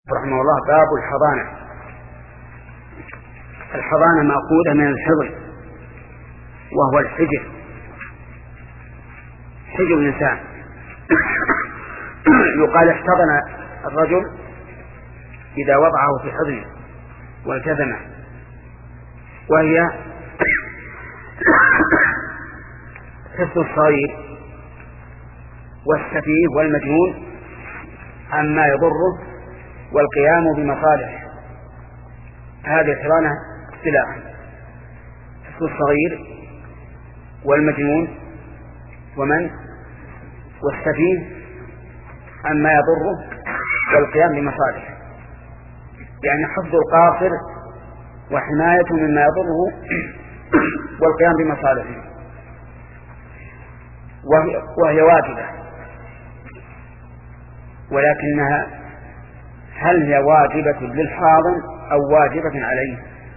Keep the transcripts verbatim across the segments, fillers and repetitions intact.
رحمه الله باب الحضانة. الحضانة مأخوذة من الحضن وهو الحجر، حجر الإنسان. يقال احتضن الرجل إذا وضعه في حضنه والتزمه، وهي حفظ الصغير والسفيه والمجنون عما يضره والقيام بمصالحه. هذه الحضانة اصطلاحا حفظ الصغير والمجنون ومن والسفيه عما يضره والقيام بمصالحه، يعني حفظ القاصر وحماية مما يضره والقيام بمصالحه، وهي واجبة. ولكنها هل هي واجبة للحاضن أو واجبة عليه؟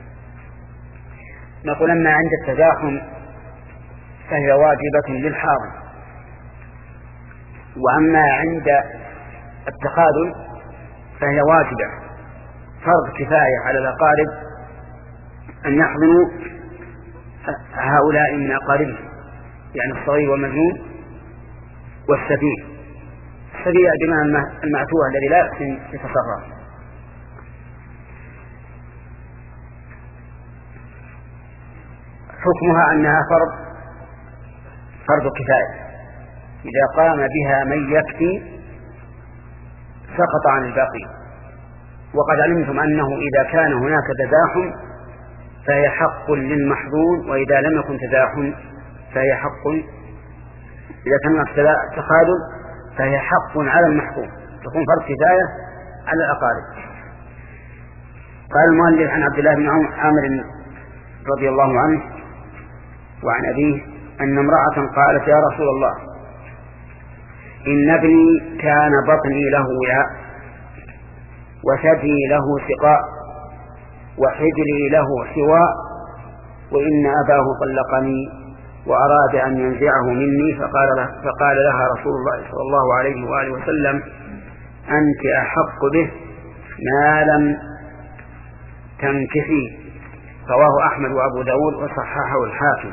نقول أما عند التزاحم فهي واجبة للحاضن، وأما عند التخاذل فهي واجبة فرض كفاية على الأقارب أن يحضنوا هؤلاء من أقاربهم، يعني الصغير والمجنون والسفيه. السفيه بمعنى المعتوه الذي لا يحسن يتصرف. حكمها أنها فرض فرض كفاية، إذا قام بها من يكفي سقط عن الباقي. وقد علمتم أنه إذا كان هناك تزاحم فهي حق للمحظون، وإذا لم يكن تزاحم فهي حق، إذا كان هناك تخاذل فهي حق على المحظون، تكون فرض كفاية على الأقارب. قال المؤلف عن عبد الله بن عامر رضي الله عنه وعن أبيه أن امرأة قالت: يا رسول الله، إن ابني كان بطني له وعاء وثدي له سقاء وحجري له حواء، وإن أباه طلقني وأراد أن ينزعه مني، فقال, له فقال لها رسول الله صلى الله عليه وآله وسلم: أنت أحق به ما لم تنكحي. رواه أحمد وأبو داود وصححه الحاكم.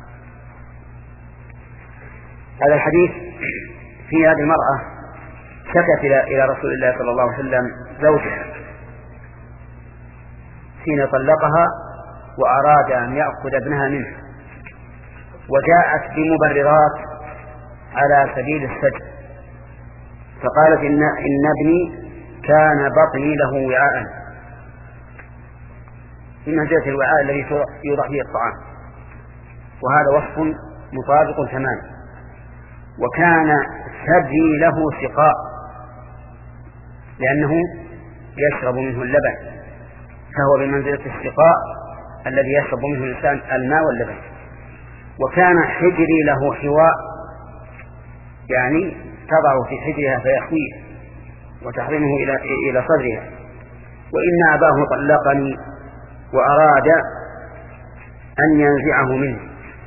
هذا الحديث في هذه المرأة شكت إلى رسول الله صلى الله عليه وسلم زوجها حين طلقها وأراد أن يأخذ ابنها منه، وجاءت بمبررات على سبيل السجن، فقالت إن, إن ابني كان بطني له وعاء، من منزلة الوعاء الذي يوضع فيه الطعام، وهذا وصف مطابق تماما. وكان ثدي له سقاء لأنه يشرب منه اللبن، فهو بمنزلة السقاء الذي يشرب منه الإنسان الماء واللبن. وكان حجري له حواء، يعني تضع في حجرها فيحويه وتحرمه إلى إلى صدرها. وإن أباه طلقني وأراد أن ينزعه منه،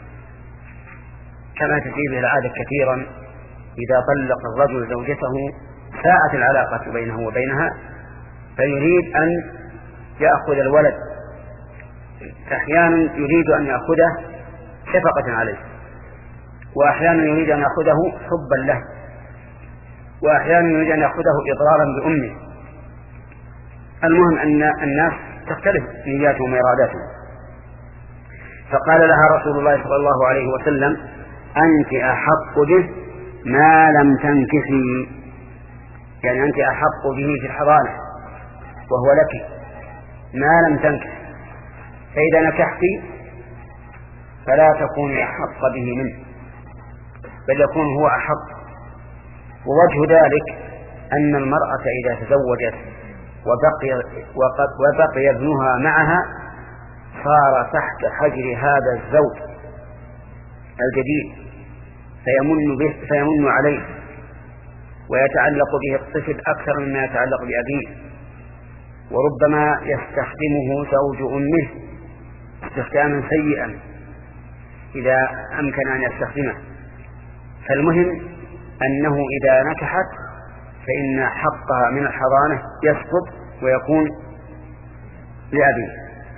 كما تجيب العادة كثيرا إذا طلق الرجل زوجته ساءت العلاقة بينه وبينها فيريد أن يأخذ الولد، أحيانا يريد أن يأخذه شفقة عليه، وأحيانا يريد أن يأخذه حبا له، وأحيانا يريد أن يأخذه إضرارا بأمه. المهم أن الناس تختلف نياتهم وإراداتهم. فقال لها رسول الله صلى الله عليه وسلم: أنت أحق به ما لم تنكحي، يعني أنت أحق به في الحضانة وهو لك ما لم تنكح، فإذا نكحت فلا تكوني أحق به منه، بل يكون هو أحق. ووجه ذلك أن المرأة إذا تزوجت وبقي, وبقي ابنها معها صار تحت حجر هذا الزوج الجديد، فيمن, به فيمن عليه ويتعلق به الطفل أكثر مما يتعلق بأبيه، وربما يستخدمه زوج أمه استخداما سيئا إذا أمكن أن يستخدمه. فالمهم أنه إذا نكحت فإن حق حقها من الحضانة يسقط ويكون لأبيه.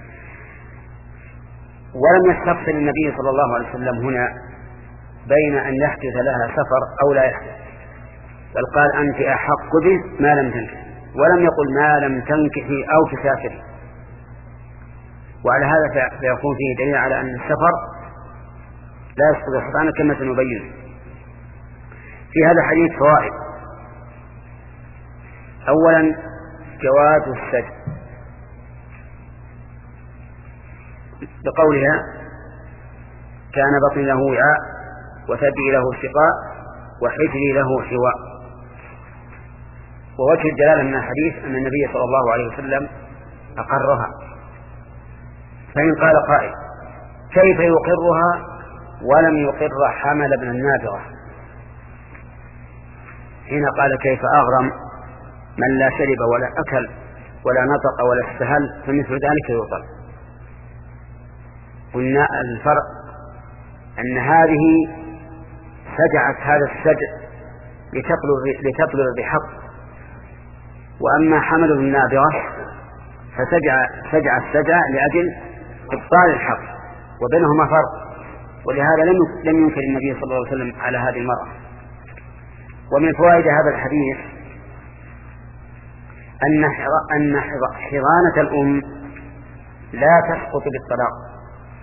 ولم يستفصل النبي صلى الله عليه وسلم هنا بين أن يحدث لها سفر أو لا يحدث، بل قال أنت أحق به ما لم تنكحي، ولم يقل ما لم تنكحي أو تسافري. وعلى هذا فيكون فيه دليل على أن السفر لا يسقط الحضانة كما سنبين. في هذا الحديث فوائد. أولا جواز السجن بقولها كان بطني له وعاء وثدي له سقاء وحجري له حواء. ووجه الدلالة من الحديث أن النبي صلى الله عليه وسلم أقرها. فإن قال قائل كيف يقرها ولم يقر حمل بن النابغة؟ حين قال كيف أغرم من لا شرب ولا أكل ولا نطق ولا استهل فمثل ذلك يطلق. قلنا الفرق أن هذه سجعت هذا السجع لتطلب بحق، وأما حمل النابغة فسجع سجع السجع لأجل إبطال الحق، وبينهما فرق. ولهذا لم لم ينكر النبي صلى الله عليه وسلم على هذه المرأة. ومن فوائد هذا الحديث أن أن حضانة الأم لا تسقط بالطلاق،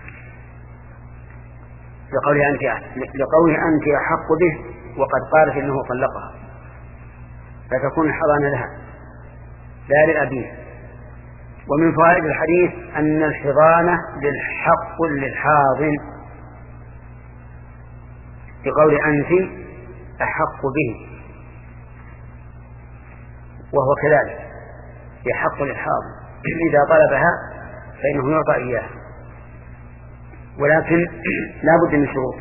لقوله أنت لقوله أنت أحق به، وقد قالت إنه طلقها، فتكون الحضانة لها لا للأبيه. ومن فوائد الحديث أن الحضانة للحق للحاضن، بقول أنت أحق به، وهو كذلك يحق للحاضن إذا طلبها فإنه يعطى إياه، ولكن لا بد من شروط.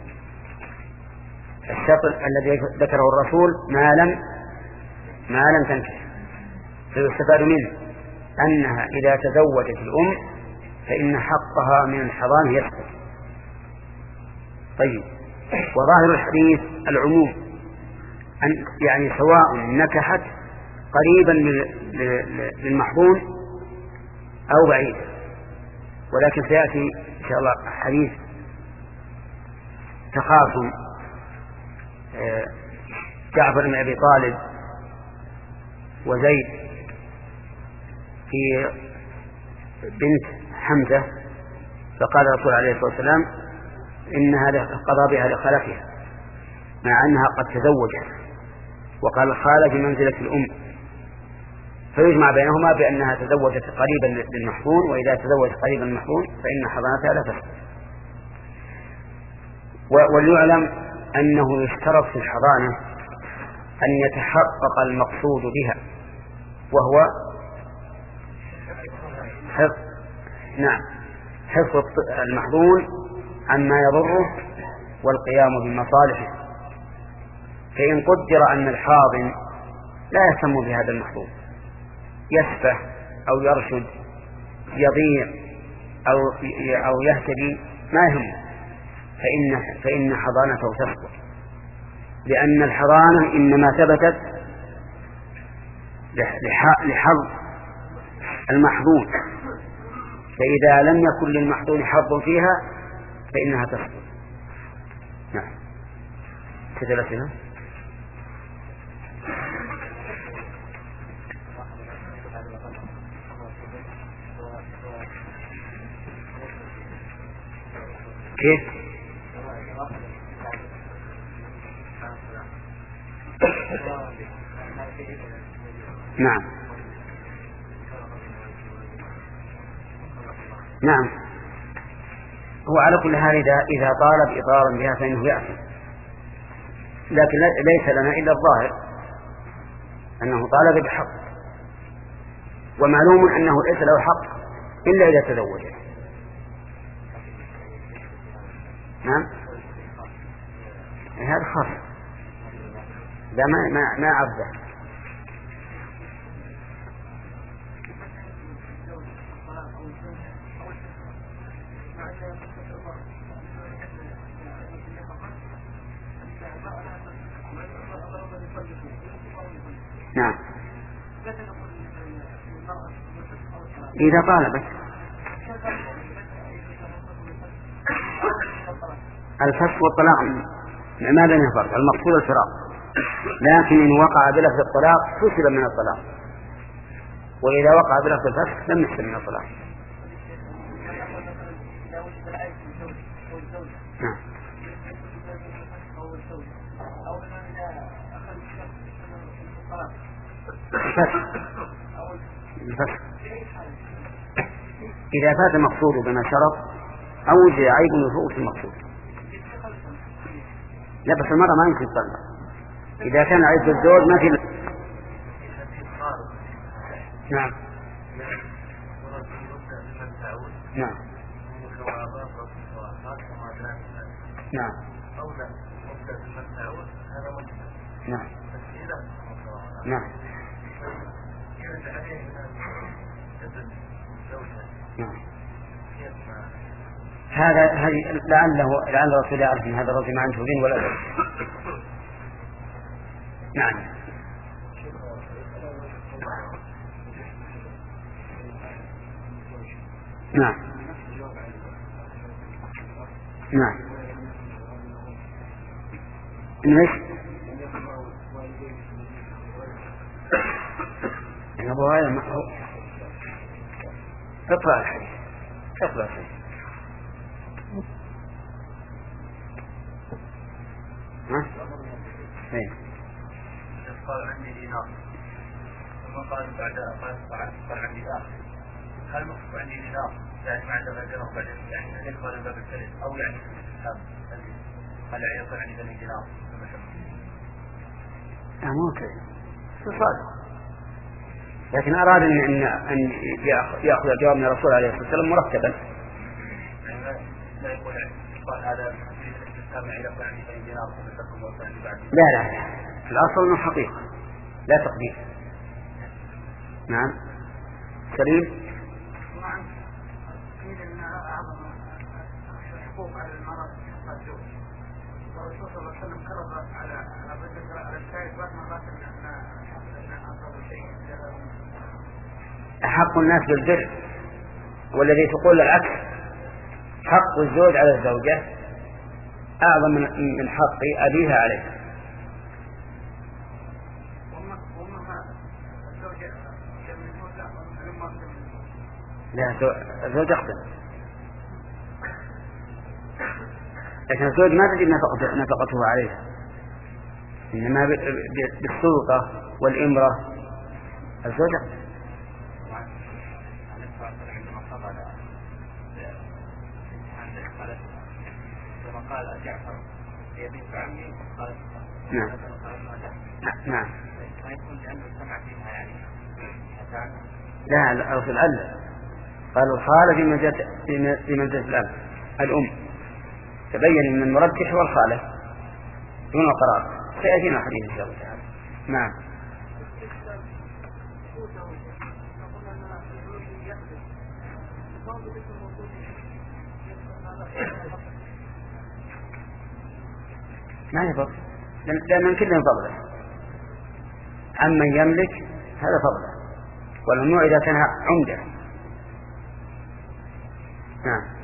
الشرط الذي ذكره الرسول ما لم ما لم تنكح، فيستفاد منه أنها إذا تزوجت الأم فإن حقها من الحضانة يسقط. طيب، وظاهر الحديث العموم، أن يعني سواء نكحت قريبا للمحظون أو بعيدا. ولكن سيأتي إن شاء الله حديث تخاصم جعفر بن أبي طالب وزيد في بنت حمزة، فقال الرسول عليه الصلاة والسلام إنها قضى بها لخلفها مع أنها قد تزوجت، وقال الخالة بمنزلة الأم، فيجمع بينهما بأنها تزوجت قريبا للمحظون، وإذا تزوجت قريبا للمحظون فإن حضانتها لا تسقط. وليعلم أنه يشترط في الحضانة أن يتحقق المقصود بها، وهو حفظ نعم حفظ المحظون عما يضره والقيام بمصالحه. فإن قدر أن الحاضن لا يهتم بهذا المحظون، يسفه أو يرشد، يضيع أو أو يهتدي، ما يهم، فإن فإن حضانته تسقط، لأن الحضانة إنما ثبتت لحظ المحظون، فإذا لم يكن للمحظون حظ فيها فإنها تسقط. نعم. تجلسنا كيف؟ نعم نعم هو على كل حال إذا إذا طالب إضرارا بها فإنه يأثم، لكن ليس لنا إلا الظاهر أنه طالب بحق، ومعلوم أنه ليس له حق إلا إذا تزوج. نعم هذا خاص، لا ما ما ما عبده. نعم إذا طالبت الفسخ والطلاق ما بينه فرق، المقصود الفراق، لكن إن وقع بلفظ الطلاق فسب من الطلاق، وإذا وقع بلفظ الفسخ لم يحسب من الطلاق. نعم. الفسخ إذا فات المقصود بما شرط أو وجد عيب يفوت المقصود. لا بس المرة ما يمكن تطلق إذا كان عيب الزوج ما في. نعم نعم نعم نعم نعم نعم. هذا هذه لعله لعل الرسول يعرف ان هذا الرجل ما عنده دين ولا دين. نعم. نعم نعم. ليش؟ أبو هذا ما هو اقرأ الحديث اقرأ الحديث. ها؟ ايه. قال عندي دينار ثم قال بعد قال قال عندي آخر، هل مقصود عندي دينار يعني ما عنده دينار بعد يعني يدخل الباب الثالث أو يعني الإسلام قال يعني يقول عندي بني دينار لا مو كذا صادق، لكن أراد أن أن أن يأخذ الجواب من الرسول عليه الصلاة والسلام مرتبا. لا يقول قال هذا لا لا لا الأصل أنه حقيقة لا تقدير. نعم سليم. قيل أن أعظم الحقوق على المرأة الزوج، والرسول صلى الله عليه وسلم كرر على على الشاهد بعد مرات أن أعظم شيء أحق الناس بالبر، والذي تقول العكس حق الزوج على الزوجة أعظم من حق أبيها عليه. لا الزوج أخطأ، لكن الزوج ما تجب نفقته, نفقته عليها، إنما بالسلطة والإمرة الزوج أخطأ. قال جعفر هي بنت عمي قال نعم نعم ما يكون لأنه سمع فيها يعني لا لا في الأل قالوا الخالة في منزلة في منزلة الأب الأم، تبين من المرجح والخالة دون القرار. سيأتينا حديث إن شاء الله تعالى. نعم ما يفضل لأن كلهم فضله، عمن يملك هذا فضله، والممنوع إذا كان عمده. نعم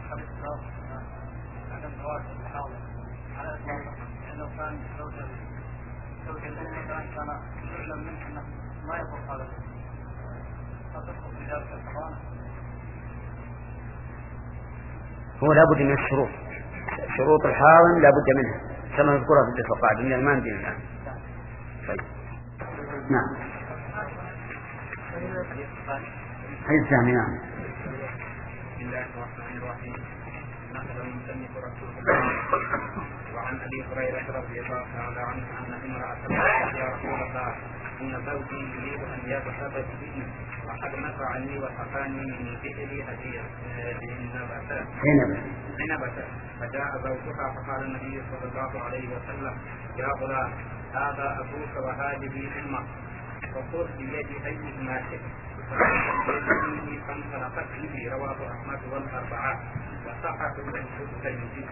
هو لابد من الشروط، شروط الحاضن لابد منها كما نذكرها في الدرس القادم من ما ندين الآن. طيب نعم حديث ثاني. نعم. بسم الله الرحمن الرحيم. نقل المصنف رسول الله وعن ابي هريره رضي الله تعالى عنه ان امراه قالت يا رسول الله ان زوجي يريد ان يذهب بابني وقد نفع عني وسقاني من بئر هديه عنبه، فجاء زوجها فقال النبي صلى الله عليه وسلم يا غلام هذا ابوك وهذه امك وخذ بيد ايهما شئت، فيه فانطلقت به. رواه احمد والاربعه وصححه الترمذي.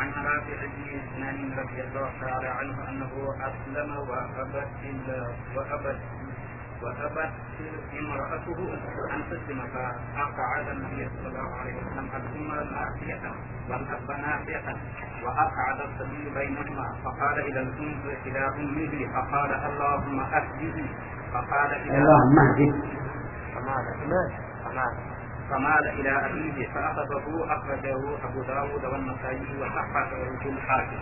وعن رافع بن سنان رضي الله تعالى عنه أنه أسلم وأبت وأبت وأبت امرأته أن تسلم فأقعد النبي صلى الله عليه وسلم الأمة نافية والأب نافية وأقعد الصبي بينهما فقال إلى الأم إلى أمه فقال اللهم أهده فقال إلى اللهم اهده فمال إلى أبيه فأخذه أخرجه أبو داود والنسائي وصححه الحاكم.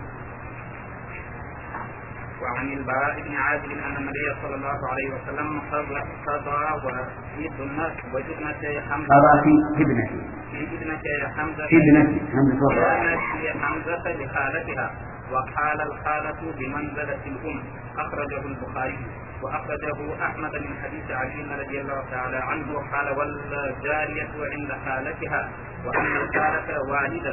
وعن البراء بن عازب أن النبي صلى الله عليه وسلم قضى وفي الناس وابنتي حمزة في ابنتي في ابنتي حمزة في ابنتي حمزة لخالتها وقال الخالة بمنزلة الأم. أخرجه البخاري وأخرجه أحمد من حديث علي رضي الله تعالى عنه قال والجارية عند خالتها وأن الخالة والدة.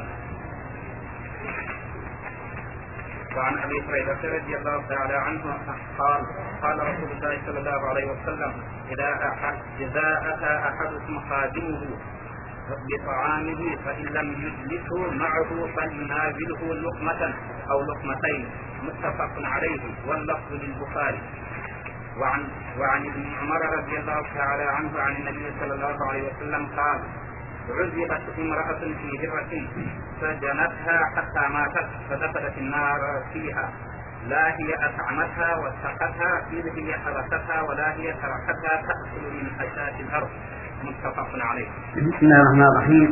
وعن أبي هريرة رضي الله تعالى عنه قال قال رسول الله صلى الله عليه وسلم إذا إذا أتى أحدكم خادمه بطعامه فإن لم يجلسه معه فليناوله لقمة أو لقمتين متفق عليه واللفظ للبخاري. وعن وعن ابن عمر رضي الله تعالى عنه عن النبي صلى الله عليه وسلم قال عذبت امرأة في هرة فجنتها حتى ماتت فدخلت النار فيها لا هي أطعمتها وسقتها إذ هي حرستها ولا هي تركتها تأكل من حشاة الأرض متفق عليه. بسم الله الرحمن الرحيم.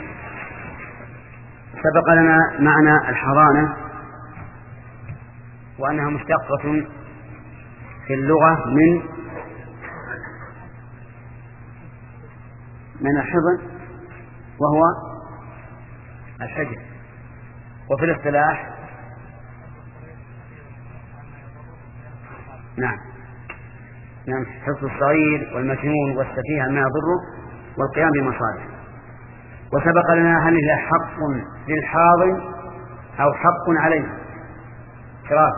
سبق لنا معنى الحضانة وأنها مشتقة في اللغة من من الحضن وهو الحجر، وفي الاصطلاح نعم نعم حفظ الصغير والمجنون والسفيه ما يضره والقيام بمصالحه. وسبق لنا هل هي حق للحاضن أو حق عليه؟ شراف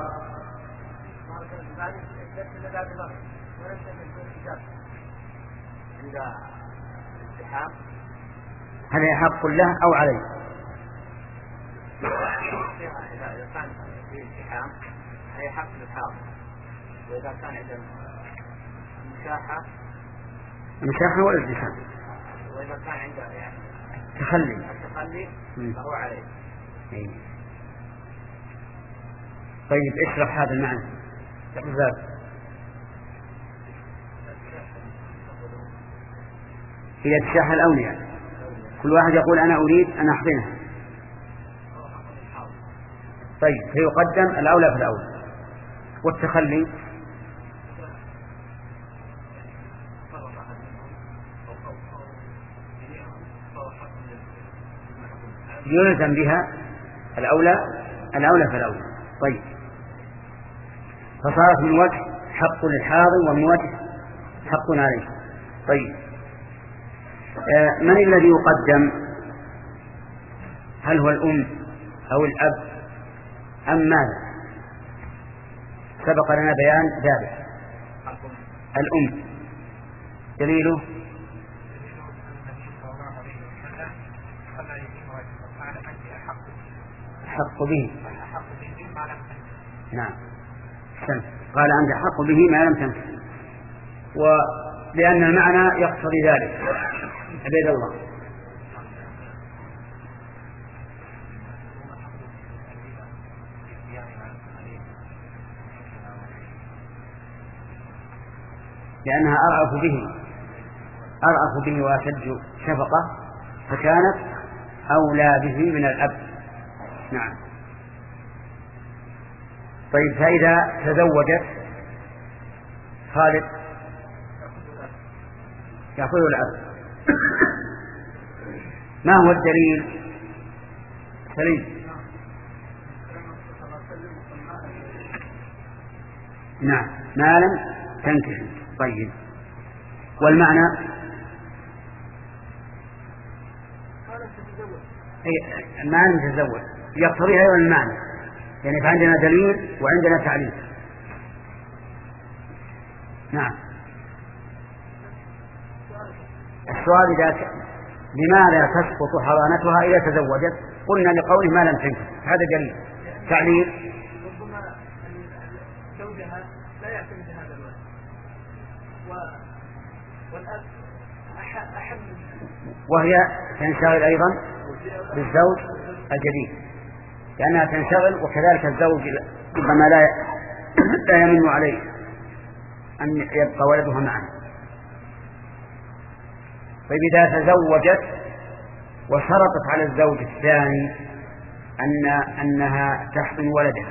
هل هي حق له أو عليه؟ إذا كان في التحام هي حق للحاضن، وإذا كان عند المشاحة المشاحة والالتحام، وإذا كان عند يعني تخلي التخلي فهو عليه. إيه. طيب اشرح هذا المعنى. إذا تشاح الأولياء كل واحد يقول أنا أريد أن أحضنها، طيب فيقدم الأولى في الأولى. والتخلي يلزم بها الأولى الأولى في الأولى. طيب فصارت من وجه حق للحاضر ومن وجه حق عليه. طيب آه من الذي يقدم؟ هل هو الأم أو الأب أم ماذا؟ سبق لنا بيان ذلك. الأم دليله حق به. نعم قال أنت حق به ما لم تنفع، ولأن المعنى يقتضي ذلك. عبيد الله لأنها أرأف به أرأف به وأشد شفقة فكانت أولى به من الأب. نعم. طيب فإذا تزوجت خالد يأخذ الأب. ما هو الدليل؟ سليم. نعم ما لم تنكح. طيب والمعنى ما لم تتزوج يقتضي أيضا المعنى، يعني فعندنا دليل وعندنا تعليل. نعم السؤال إذا لماذا تسقط حضانتها إذا تزوجت؟ قلنا لقوله ما لم تنكح، هذا دليل. تعليل ربما زوجها لا يعتمد هذا الولد والأب أحب وهي تنشغل أيضا بالزوج الجديد لأنها تنشغل، وكذلك الزوج ربما لا لا يمن عليه أن يبقى ولدها معه. طيب إذا تزوجت وشرطت على الزوج الثاني أن أنها تحضن ولدها،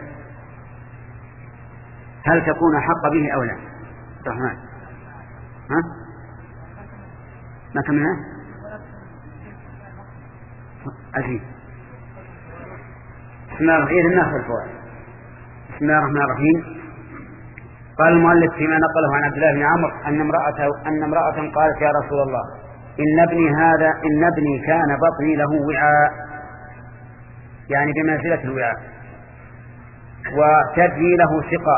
هل تكون حق به أو لا؟ الرحمن ها؟ ما كملنا؟ عجيب. بسم الله الرحمن الرحيم. بسم الله الرحمن الرحيم. قال المؤلف فيما نقله عن عبد الله بن عمرو أن امرأة أن امرأة قالت يا رسول الله إن ابني هذا إن ابني كان بطني له وعاء، يعني بمنزلة الوعاء، وتدري له سقاء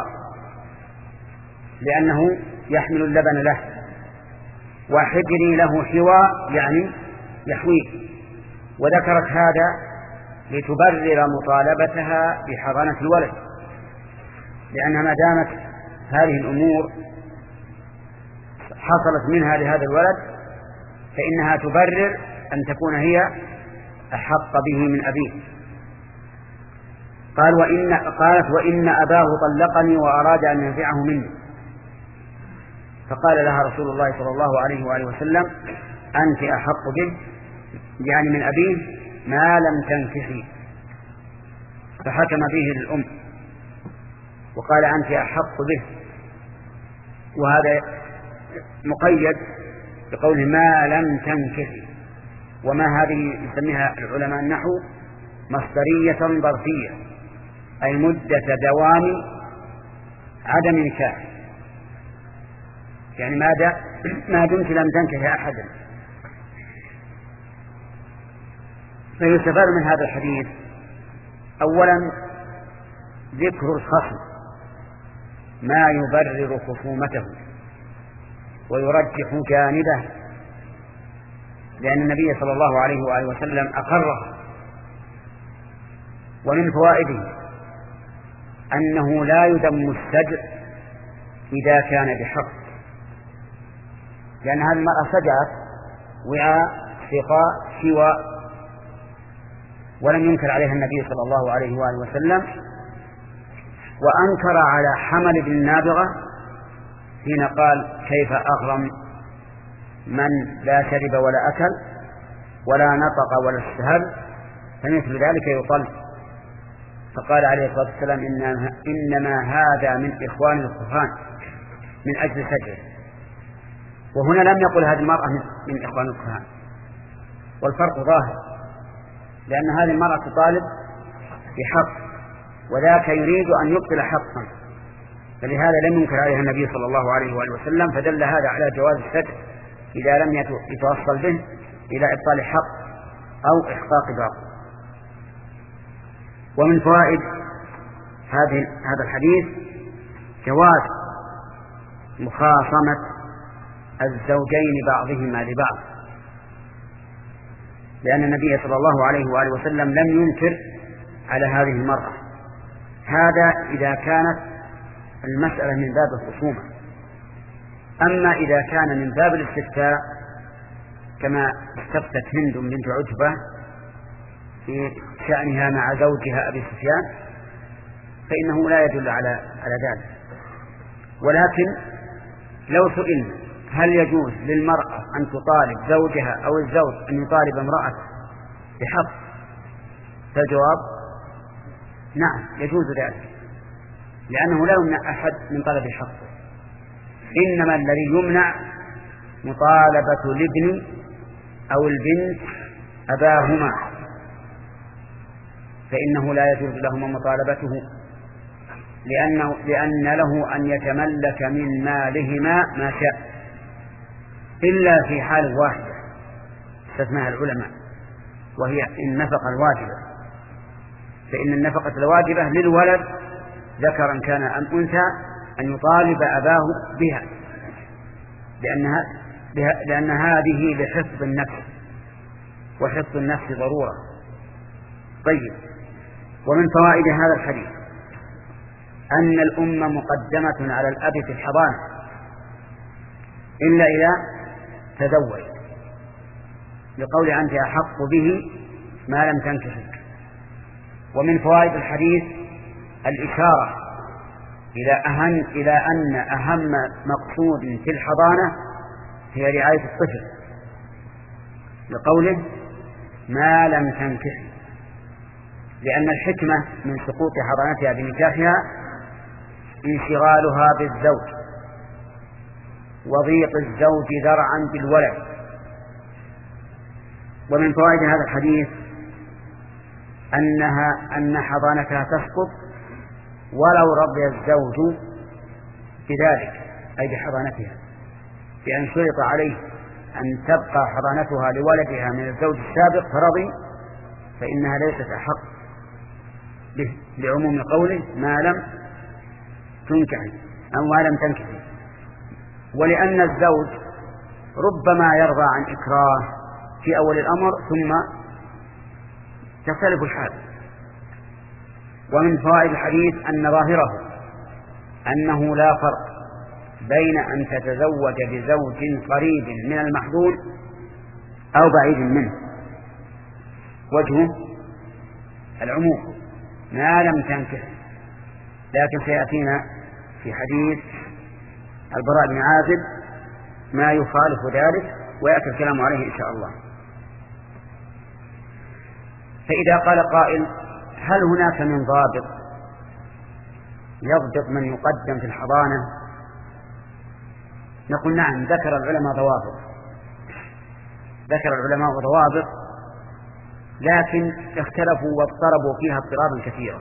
لأنه يحمل اللبن له، وحجري له حواء يعني يحويه، وذكرت هذا لتبرر مطالبتها بحضانة الولد، لأنها ما دامت هذه الأمور حصلت منها لهذا الولد فإنها تبرر أن تكون هي أحق به من أبيه. قال وإن قالت وإن أباه طلقني وأراد أن ينزعه مني، فقال لها رسول الله صلى الله عليه وآله وسلم أنت أحق به يعني من أبيه ما لم تنكحي، فحكم به للأم وقال أنت أحق به، وهذا مقيد بقوله ما لم تنكحي، وما هذه يسميها العلماء النحو مصدرية ظرفية، أي مدة دوام عدم نكاح، يعني ماذا ما دمت لم تنكح أحدا. فيستفاد من هذا الحديث أولا ذكر الخصم ما يبرر خصومته ويرجح جانبه، لأن النبي صلى الله عليه وآله وسلم أقره. ومن فوائده أنه لا يذم السجع إذا كان بحق، لأن هذه المرأة سجعت وعاء سقاء شواء ولم ينكر عليها النبي صلى الله عليه وآله وسلم، وأنكر على حمل بن النابغة حين قال كيف أغرم من لا شرب ولا أكل ولا نطق ولا استهل فمثل ذلك يطل، فقال عليه الصلاة والسلام إنما هذا من إخوان الكهان من أجل سجعه، وهنا لم يقل هذه المرأة من إخوان الكهان، والفرق ظاهر، لأن هذه المرأة تطالب بحق وذاك يريد أن يبطل حقا، فلهذا لم ينكر عليها النبي صلى الله عليه وآله وسلم، فدل هذا على جواز السجع إذا لم يتوصل به إلى إبطال حق أو إحقاق باطل. ومن فوائد هذه هذا الحديث جواز مخاصمة الزوجين بعضهما لبعض، لأن النبي صلى الله عليه وآله وسلم لم ينكر على هذه المرأة، هذا إذا كانت المسألة من باب الخصومة. أما إذا كان من باب الاستفتاء كما استفتت هند بنت عتبة في شأنها مع زوجها أبي سفيان فإنه لا يدل على على ذلك. ولكن لو سئلنا هل يجوز للمرأة أن تطالب زوجها أو الزوج أن يطالب امرأة بحق، فالجواب نعم يجوز ذلك، لأنه لا يمنع أحد من طلب حقه، إنما الذي يمنع مطالبة الابن أو البنت أباهما، فإنه لا يجوز لهما مطالبته، لأنه لأن له أن يتملك من مالهما ما شاء، إلا في حال واحدة استثناها العلماء، وهي النفقة الواجبة، فإن النفقة الواجبة للولد ذكرا كان أم أنثى أن يطالب أباه بها، لأنها لأن هذه لحفظ النفس، وحفظ النفس ضرورة، طيب. ومن فوائد هذا الحديث أن الأم مقدمة على الأب في الحضانة إلا إذا تزوج، لقول أنت أحق به ما لم تنكحه. ومن فوائد الحديث الإشارة إلى أهم إلى أن أهم مقصود في الحضانة هي رعاية الطفل، لقوله ما لم تنكح، لأن الحكمة من سقوط حضانتها بنكاحها انشغالها بالزوج وضيق الزوج ذرعا بالولد. ومن فوائد هذا الحديث أنها أن حضانتها تسقط ولو رضي الزوج بذلك، أي بحضانتها، بأن شرط عليه أن تبقى حضانتها لولدها من الزوج السابق فرضي، فإنها ليست أحق به لعموم قوله ما لم تنكحي أو ما لم تنكحي. ولأن الزوج ربما يرضى عن إكراه في أول الأمر ثم تختلف الحال. ومن فوائد الحديث أن ظاهره أنه لا فرق بين أن تتزوج بزوج قريب من المحظور أو بعيد منه، وجهه العموم ما لم تنكح. لكن سيأتينا في حديث البراء بن عازب ما يخالف ذلك ويأتي الكلام عليه إن شاء الله. فإذا قال قائل هل هناك من ضابط يضبط من يقدم في الحضانة؟ نقول نعم، ذكر العلماء ضوابط ذكر العلماء ضوابط لكن اختلفوا واضطربوا فيها اضطرابا كثيرا،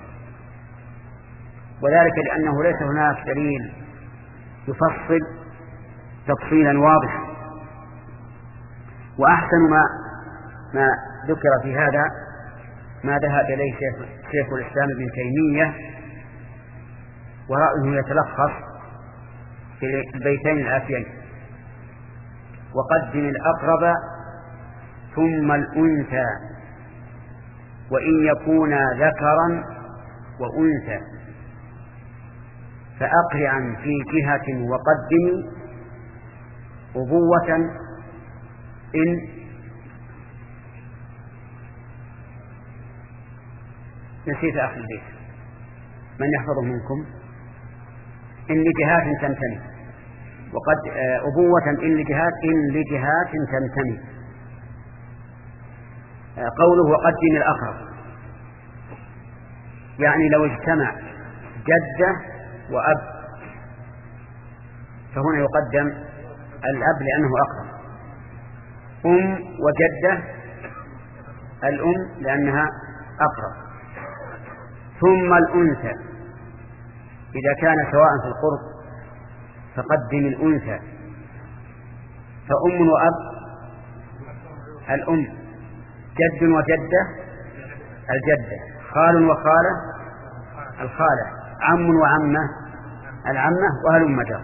وذلك لأنه ليس هناك دليل يفصل تفصيلا واضحا. وأحسن ما ما ذكر في هذا ما ذهب إليه شيخ, شيخ الإسلام ابن تيمية، ورأيه يتلخص في البيتين الآتيين: وقدم الأقرب ثم الأنثى وإن يكونا ذكرا وأنثى، فأقرعا في جهة وقدم أبوة إن نسيت آخر البيت، من يحفظه منكم؟ إن لجهات تنتمي، وقد أبوة إن لجهات إن لجهات تنتمي. قوله وقدم الأقرب يعني لو اجتمع جدة وأب فهنا يقدم الأب لأنه أقرب، أم وجدة الأم لأنها أقرب، ثم الأنثى إذا كان سواء في القرب فقدم الأنثى، فأم وأب الأم، جد وجدة الجدة، خال وخالة الخالة، عم وعمة العمة، وهلم جر.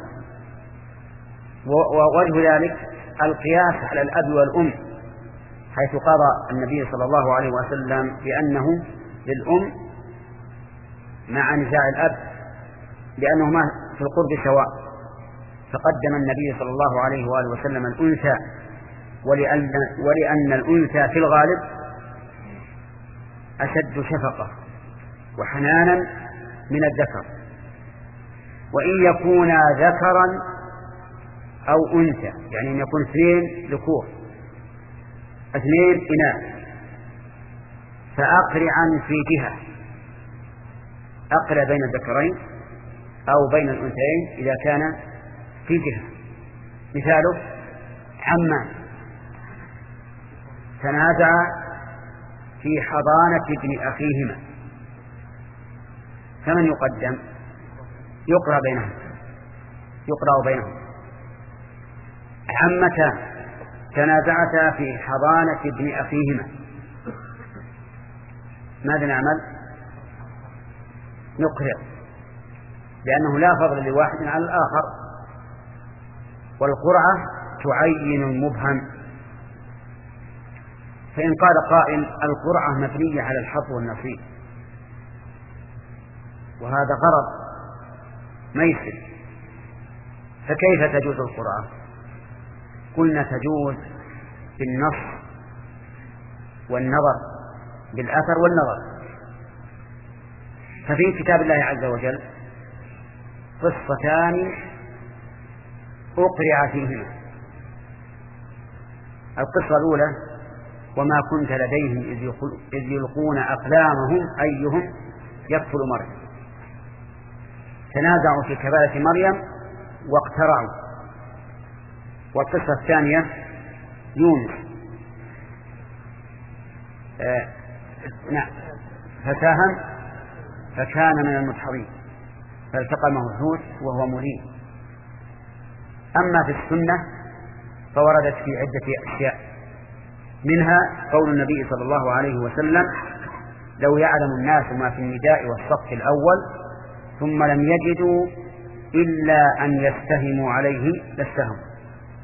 ووجه ذلك القياس على الأب والأم، حيث قضى النبي صلى الله عليه وسلم بأنه للأم مع نزاع الأب لأنهما في القرب سواء، فقدم النبي صلى الله عليه وآله وسلم الأنثى، ولأن, ولأن الأنثى في الغالب أشد شفقة وحنانا من الذكر. وإن يكون ذكرا أو أنثى يعني أن يكون اثنين ذكور اثنين إناث، فأقرعا في جهة، أقرع بين الذكرين أو بين الأنثيين إذا كان في جهة. مثاله عمان تنازع في حضانة ابن أخيهما، فمن يقدم؟ يقرأ بينهم يقرأ بينهم. عمتان تنازعتا في حضانة ابن أخيهما، ماذا نعمل؟ نقرأ، لأنه لا فضل لواحد على الآخر، والقرعة تعين المبهم. فإن قال قائل القرعة مبنية على الحظ والنصيب وهذا غرض ميسر، فكيف تجوز القرعة؟ قلنا تجوز بالنص والنظر، بالأثر والنظر. ففي كتاب الله عز وجل قصتان أقرع فيهما. القصة الأولى: وما كنت لديهم إذ يلقون أقلامهم أيهم يكفل مريم. تنازعوا في كفالة مريم واقترعوا. والقصة الثانية يونس آه نعم فساهم فكان من المدحضين فالتقمه الحوت وهو مليم. أما في السنة فوردت في عدة أشياء، منها قول النبي صلى الله عليه وسلم: لو يعلم الناس ما في النداء والصف الأول ثم لم يجدوا إلا أن يستهموا عليه لاستهموا.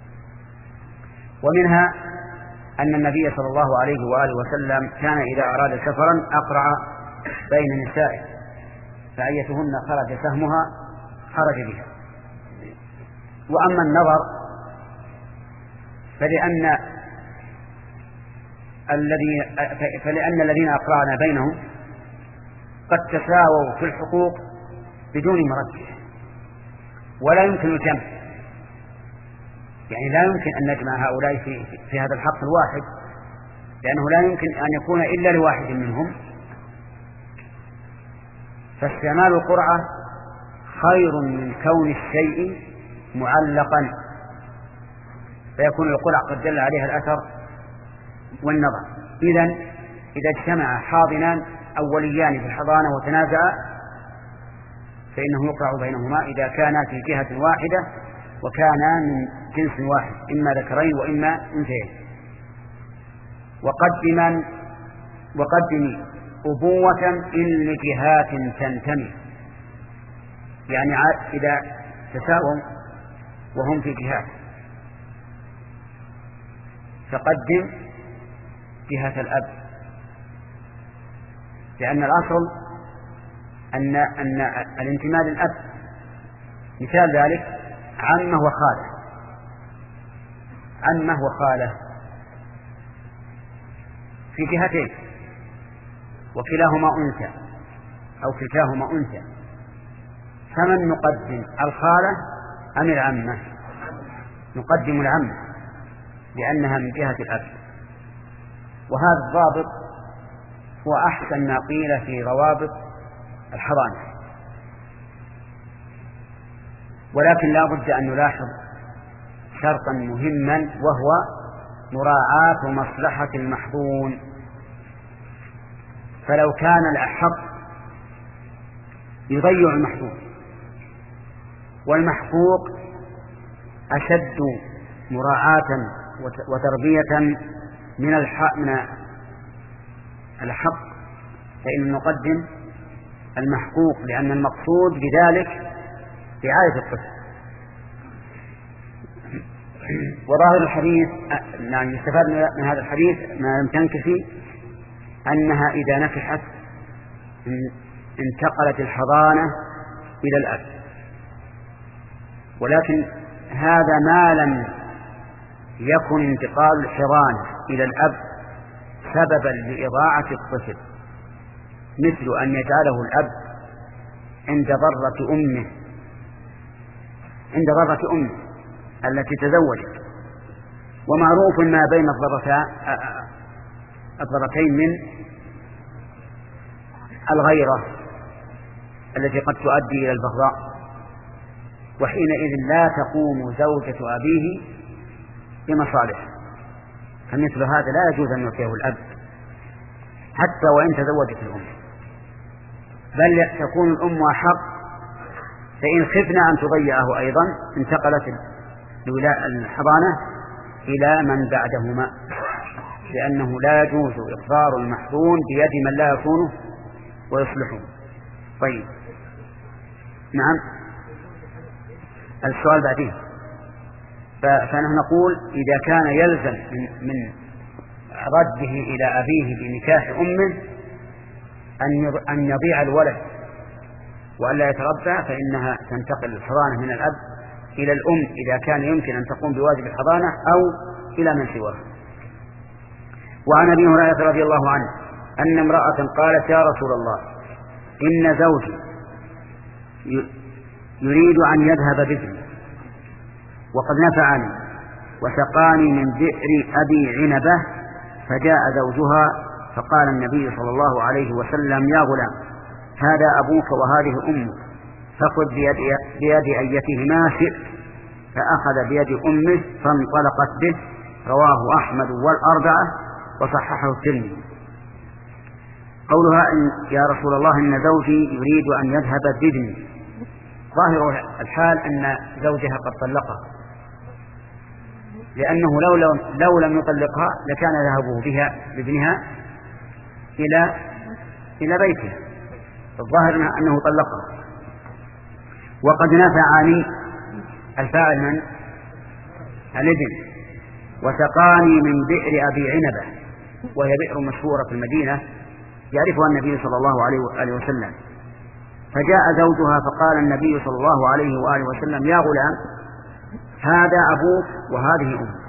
ومنها أن النبي صلى الله عليه وآله وسلم كان إذا أراد سفرا أقرع بين نسائه، فأيتهن خرج سهمها خرج بها. وأما النظر فلأن الذي فلأن الذين أقرعنا بينهم قد تساووا في الحقوق بدون مرجح، ولا يمكن الجمع، يعني لا يمكن أن نجمع هؤلاء في, في هذا الحق الواحد، لأنه لا يمكن أن يكون إلا لواحد منهم. فاستعمال القرعة خير من كون الشيء معلقا، فيكون القرعة قد دل عليها الأثر والنظر. إذن إذا اجتمع حاضنان أوليان في الحضانة وتنازعا فإنه يقرع بينهما إذا كانا في جهة واحدة وكانا من جنس واحد، إما ذكرين وإما أنثيين. وقدما وقدمي أبوة إن لجهات تنتمي، يعني إذا تساووا وهم في جهات فقدم جهة الأب، لأن الأصل أن أن الانتماء للأب. مثال ذلك عمه وخاله، عمه وخاله في جهتين وكلاهما أنثى أو كلتاهما أنثى، فمن نقدم الخالة أم العمة؟ نقدم العمة لأنها من جهة الأب. وهذا الضابط هو أحسن ما قيل في روابط الحضانة. ولكن لا بد أن نلاحظ شرطا مهما، وهو مراعاة مصلحة المحظون. فلو كان الأحق يضيع المحظون والمحقوق أشد مراعاة وتربية من الحق من الحق فإن نقدم المحقوق، لأن المقصود بذلك رعاية الطفل. وظاهر الحديث يعني يستفاد من هذا الحديث ما لم تنكفي أنها إذا نكحت انتقلت الحضانة إلى الأب، ولكن هذا ما لم يكن انتقال الحضانة إلى الأب سببا لإضاعة الطفل، مثل أن يجعله الأب عند ضرة أمه عند ضرة أمه التي تزوجت. ومعروف ما بين الضرتين من الغيرة التي قد تؤدي إلى البغضاء، وحينئذ لا تقوم زوجة أبيه بمصالحه، فمثل هذا لا يجوز أن يعطيه الأب حتى وإن تزوجت الأم، بل تكون الأم أحق. فإن خفنا أن تضيعه أيضا انتقلت الحضانة إلى من بعدهما، لأنه لا يجوز إقرار المحظون بيد من لا يكونه ويصلحه. طيب نعم السؤال بعدين. فنحن نقول إذا كان يلزم من, من رده إلى أبيه بنكاح أمه أن يضيع الولد وألا يتربى، فإنها تنتقل الحضانة من الأب إلى الأم إذا كان يمكن أن تقوم بواجب الحضانة أو إلى من سواه. وعن أبي هريرة رضي الله عنه أن امرأة قالت: يا رسول الله، إن زوجي يريد أن يذهب بابني وقد نفعني وسقاني من بئر أبي عنبة. فجاء زوجها فقال النبي صلى الله عليه وسلم: يا غلام، هذا أبوك وهذه أمك، فخذ بيد, بيد أيتهما شئت. فأخذ بيد أمه فانطلقت به. رواه أحمد والأربعة وصححه الترمذي. قولها إن يا رسول الله إن زوجي يريد أن يذهب بابني، ظاهر الحال أن زوجها قد طلقها، لأنه لو, لو, لو لم يطلقها لكان ذهبه بها بابنها إلى إلى بيتها. الظاهر أنه طلقها. وقد نفعني الفاعل من الابن، وسقاني من بئر أبي عنبة، وهي بئر مشهورة في المدينة يعرفها النبي صلى الله عليه وآله وسلم. فجاء زوجها فقال النبي صلى الله عليه وآله وسلم: يا غلام، هذا أبوك وهذه أمك،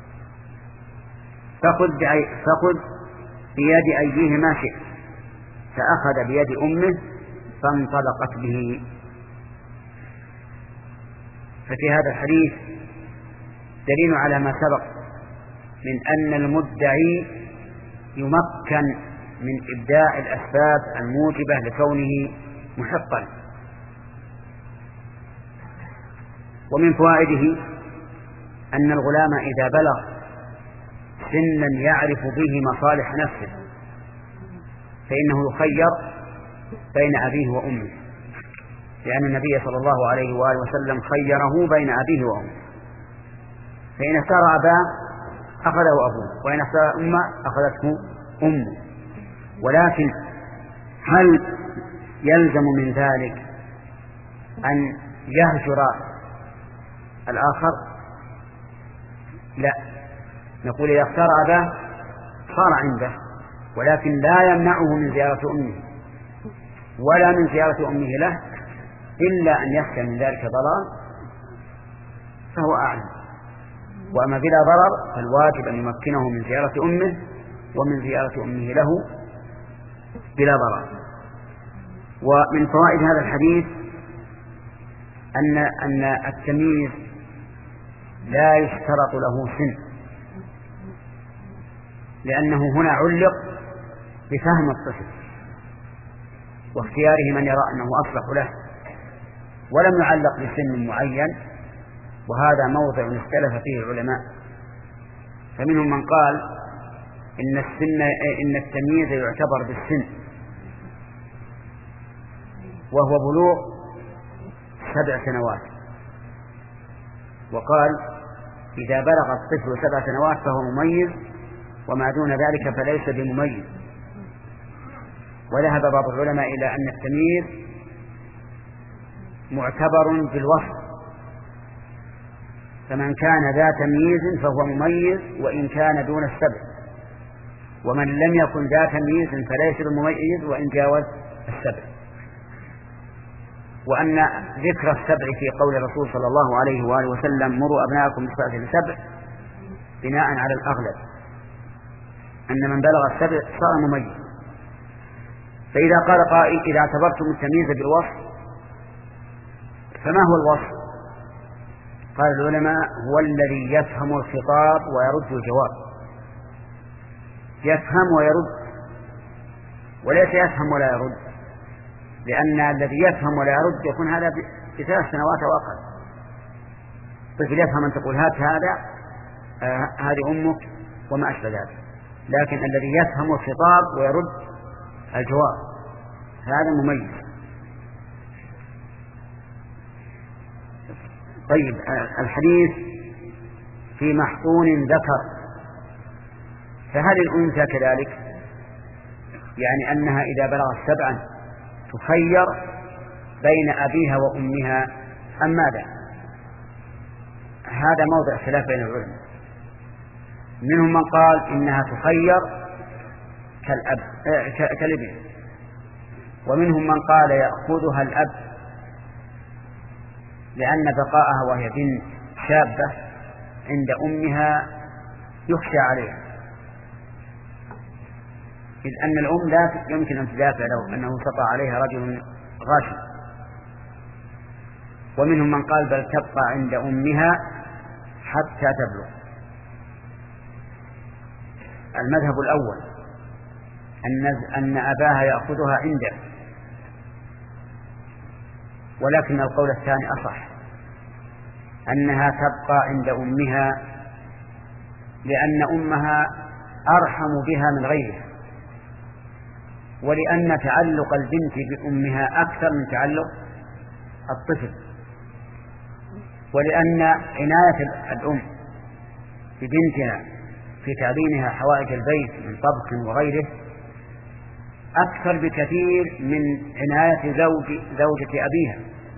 فخذ فخذ بيد أيهما شئت. فأخذ بيد أمه فانطلقت به. ففي هذا الحديث دليل على ما سبق من أن المدعي يمكن من إبداع الأسباب الموجبة لكونه محقا. ومن فوائده أن الغلام إذا بلغ سنا يعرف به مصالح نفسه فإنه يخير بين أبيه وأمه، لأن النبي صلى الله عليه وآله وسلم خيره بين أبيه وأمه. فإن اختار أباه أخذه أبوه، وإن اختار أمه أخذته أمه. ولكن هل يلزم من ذلك أن يهجر الآخر؟ لا، نقول إذا اختار أباه صار عنده، ولكن لا يمنعه من زيارة أمه ولا من زيارة أمه له، إلا أن يخشى من ذلك ضرر فهو أعلم. وأما بلا ضرر فالواجب أن يمكنه من زيارة أمه ومن زيارة أمه له بلا ضرر. ومن فوائد هذا الحديث أن أن التمييز لا يشترط له سن، لأنه هنا علق بفهم الطفل واختياره من يرى أنه أصلح له، ولم يعلق بسن معين، وهذا موضع اختلف فيه العلماء. فمنهم من قال إن السن إن التمييز يعتبر بالسن، وهو بلوغ سبع سنوات، وقال إذا بلغ الطفل سبع سنوات فهو مميز، وما دون ذلك فليس بمميز. وذهب بعض العلماء إلى أن التمييز معتبر بالوصف، فمن كان ذا تمييز فهو مميز وإن كان دون السبع، ومن لم يكن ذا تمييز فليس بمميز وإن جاوز السبع. وأن ذكر السبع في قول الرسول صلى الله عليه وآله وسلم: مروا أبناءكم بالصلاة لسبع، بناء على الأغلب أن من بلغ السبع صار مميز. فإذا قال قائل: إذا اعتبرتم التمييز بالوصف فما هو الوصف؟ قال العلماء: هو الذي يفهم الخطاب ويرد الجواب. يفهم ويرد، وليس يفهم ولا يرد، لأن الذي يفهم ولا يرد يكون هذا بثلاث سنوات أو أقل. طفل يفهم أن تقول هات هذا آه هذه أمك وما أشبه ذلك، لكن الذي يفهم الخطاب ويرد الجواب هذا مميز. طيب، الحديث في محصون ذكر، فهل الأنثى كذلك؟ يعني أنها إذا بلغت سبعا تخير بين أبيها وأمها أم ماذا؟ هذا موضع خلاف بين العلماء. منهم من قال إنها تخير كالأب كالابن، ومنهم من قال يأخذها الأب لأن بقاءها وهي بنت شابة عند أمها يخشى عليها، إذ أن الأم لا يمكن أن تدافع لو أنه سطع عليها رجل غاشم. ومنهم من قال بل تبقى عند أمها حتى تبلغ. المذهب الأول أن أباها يأخذها عنده، ولكن القول الثاني أصح، أنها تبقى عند أمها لأن أمها أرحم بها من غيرها، ولأن تعلق البنت بأمها أكثر من تعلق الطفل، ولأن عناية الأم ببنتها في تعليمها حوائج البيت من طبخ وغيره أكثر بكثير من عناية زوج زوجة أبيها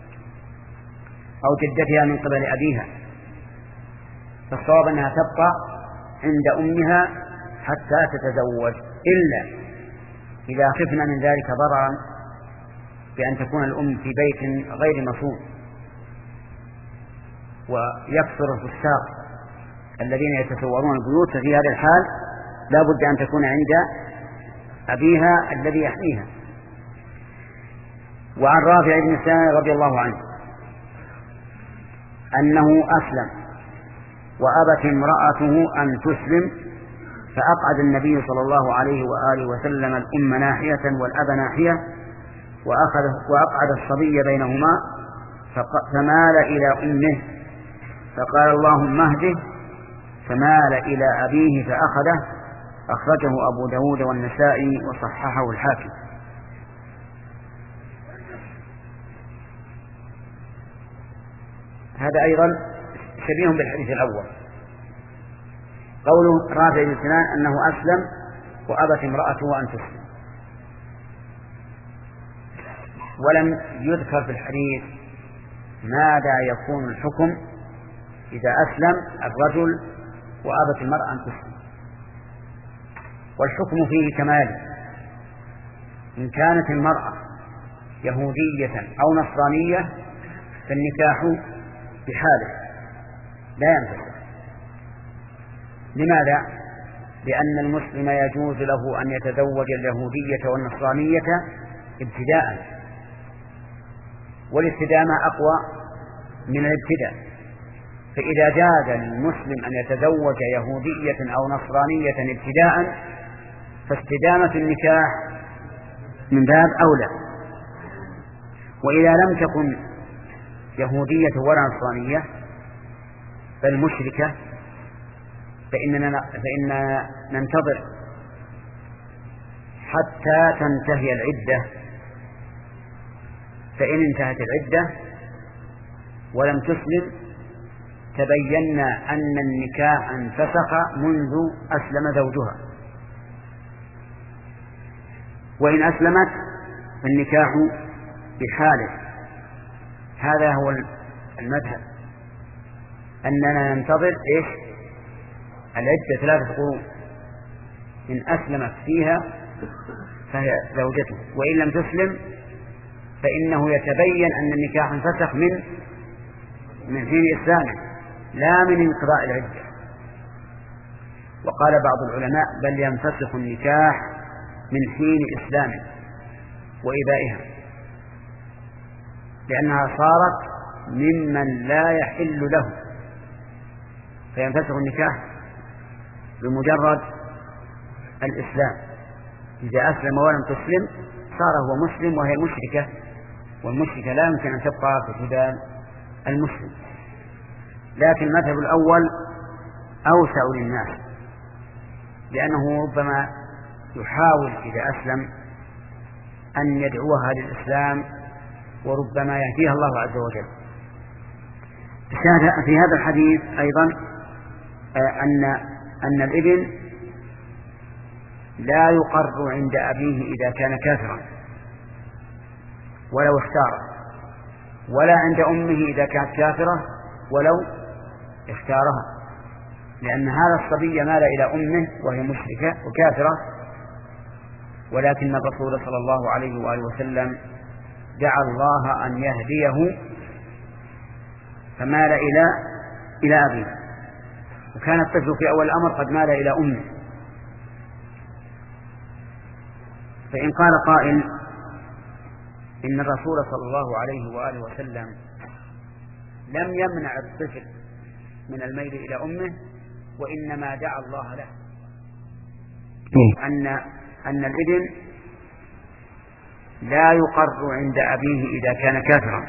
أو جدتها من قبل أبيها. فالصواب أنها تبقى عند أمها حتى تتزوج، إلا إذا خفنا من ذلك ضررا بأن تكون الأم في بيت غير مصون ويكثر الفساق الذين يتسورون البيوت، في هذا الحال لا بد أن تكون عند أبيها الذي يحميها. وعن رافع بن سنان رضي الله عنه أنه أسلم وأبت امرأته أن تسلم، فأقعد النبي صلى الله عليه وآله وسلم الأم ناحية والأب ناحية، وأخذ وأقعد الصبي بينهما، فمال إلى أمه فقال اللهم اهده، فمال إلى أبيه فأخذه. أخرجه أبو داود والنسائي وصححه الحاكم. هذا أيضا شبيه بالحديث الأول. قوله رافع بن سنان أنه أسلم وأبت امرأته أن تسلم، ولم يذكر في الحديث ماذا يكون الحكم إذا أسلم الرجل وأبت المرأة أن تسلم. والحكم فيه كمال، إن كانت المرأة يهودية أو نصرانية فالنكاح بحاله لا ينفسخ. لماذا؟ لأن المسلم يجوز له أن يتزوج اليهودية والنصرانية ابتداء، والاستدامة أقوى من الابتداء. فإذا جاز للمسلم أن يتزوج يهودية أو نصرانية ابتداء فاستدامة النكاح من باب أولى. وإذا لم تكن يهودية ولا نصرانية بل مشركة فإننا, فإننا ننتظر حتى تنتهي العدة، فإن انتهت العدة ولم تسلم تبينا أن النكاح انفسخ منذ أسلم زوجها، وإن أسلمت فالنكاح بحاله. هذا هو المذهب، أننا ننتظر إيش؟ العدة ثلاثة قرون، إن أسلمت فيها فهي زوجته، وإن لم تسلم فإنه يتبين أن النكاح انفسخ من من حين إسلامه لا من انقضاء العدة. وقال بعض العلماء بل ينفسخ النكاح من حين إسلامه وإبائها، لأنها صارت ممن لا يحل له، فينفسخ النكاح بمجرد الإسلام. إذا أسلم ولم تسلم صار هو مسلم وهي مشركة، والمشركة لا يمكن أن تبقى في حدود المسلم. لكن المذهب الأول أوسع للناس، لأنه ربما يحاول إذا أسلم أن يدعوها للإسلام وربما يهديها الله عز وجل. في هذا الحديث أيضا أن أن الابن لا يقر عند أبيه إذا كان كافرا ولو اختاره، ولا عند أمه إذا كانت كافرة ولو اختارها. لأن هذا الصبي مال إلى أمه وهي مشركة وكافرة، ولكن الرسول صلى الله عليه وآله وسلم دعا الله أن يهديه فمال إلى إلى أبيه، وكان الطفل في أول الأمر قد مال إلى أمه. فإن قال قائل إن الرسول صلى الله عليه وآله وسلم لم يمنع الطفل من الميل إلى أمه وإنما دعا الله له، أن أن الابن لا يقر عند أبيه إذا كان كافرا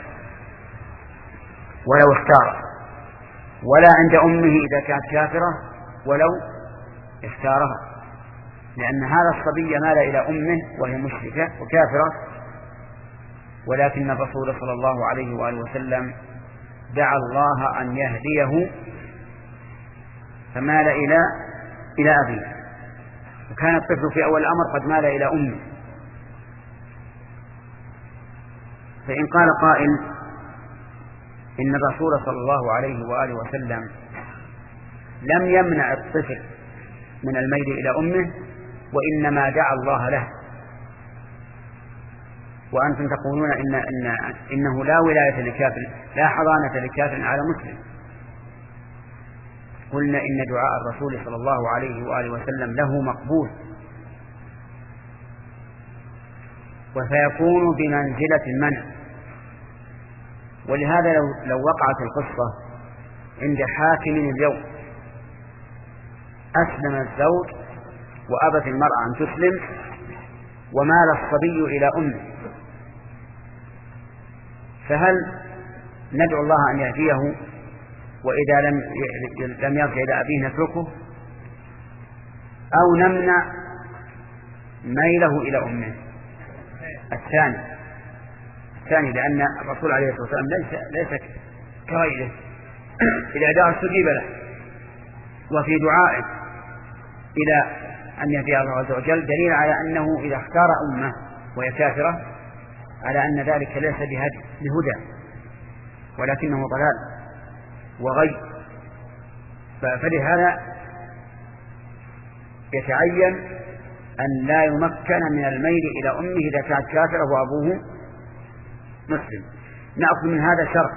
ولو اختار، ولا عند أمه إذا كانت كافرة ولو اختارها، لأن هذا الصبي مال إلى أمه وهي مشركة وكافرة، ولكن الرسول صلى الله عليه وآله وسلم دعا الله أن يهديه فمال إلى إلى أبيه، وكان الطفل في أول الأمر قد مال إلى أمه. فإن قال قائل إن الرسول صلى الله عليه وآله وسلم لم يمنع الطفل من الميل إلى أمه وإنما دعا الله له، وأنتم تقولون إن إن إنه لا ولاية لكافر، لا حضانة لكافر على مسلم، قلنا إن دعاء الرسول صلى الله عليه وآله وسلم له مقبول، وسيكون بمنزلة المنع. ولهذا لو, لو وقعت القصة عند حاكم اليوم أسلم الزوج وأبت المرأة أن تسلم ومال الصبي إلى أمه، فهل ندعو الله أن يهديه وإذا لم لم يرجع إلى أبيه نتركه، أو نمنع ميله إلى أمه؟ الثاني الثاني لأن الرسول عليه الصلاة والسلام ليس ليس كغيره، إذا دعا استجيب له، وفي دعائه إلى أن يهدي الله عز وجل دليل على أنه إذا اختار أمه وهي كافرة على أن ذلك ليس بهدى ولكنه ضلال وغي. فلهذا يتعين أن لا يمكن من الميل إلى أمه إذا كانت كافرة وأبوه مسلم. نأخذ من هذا شرط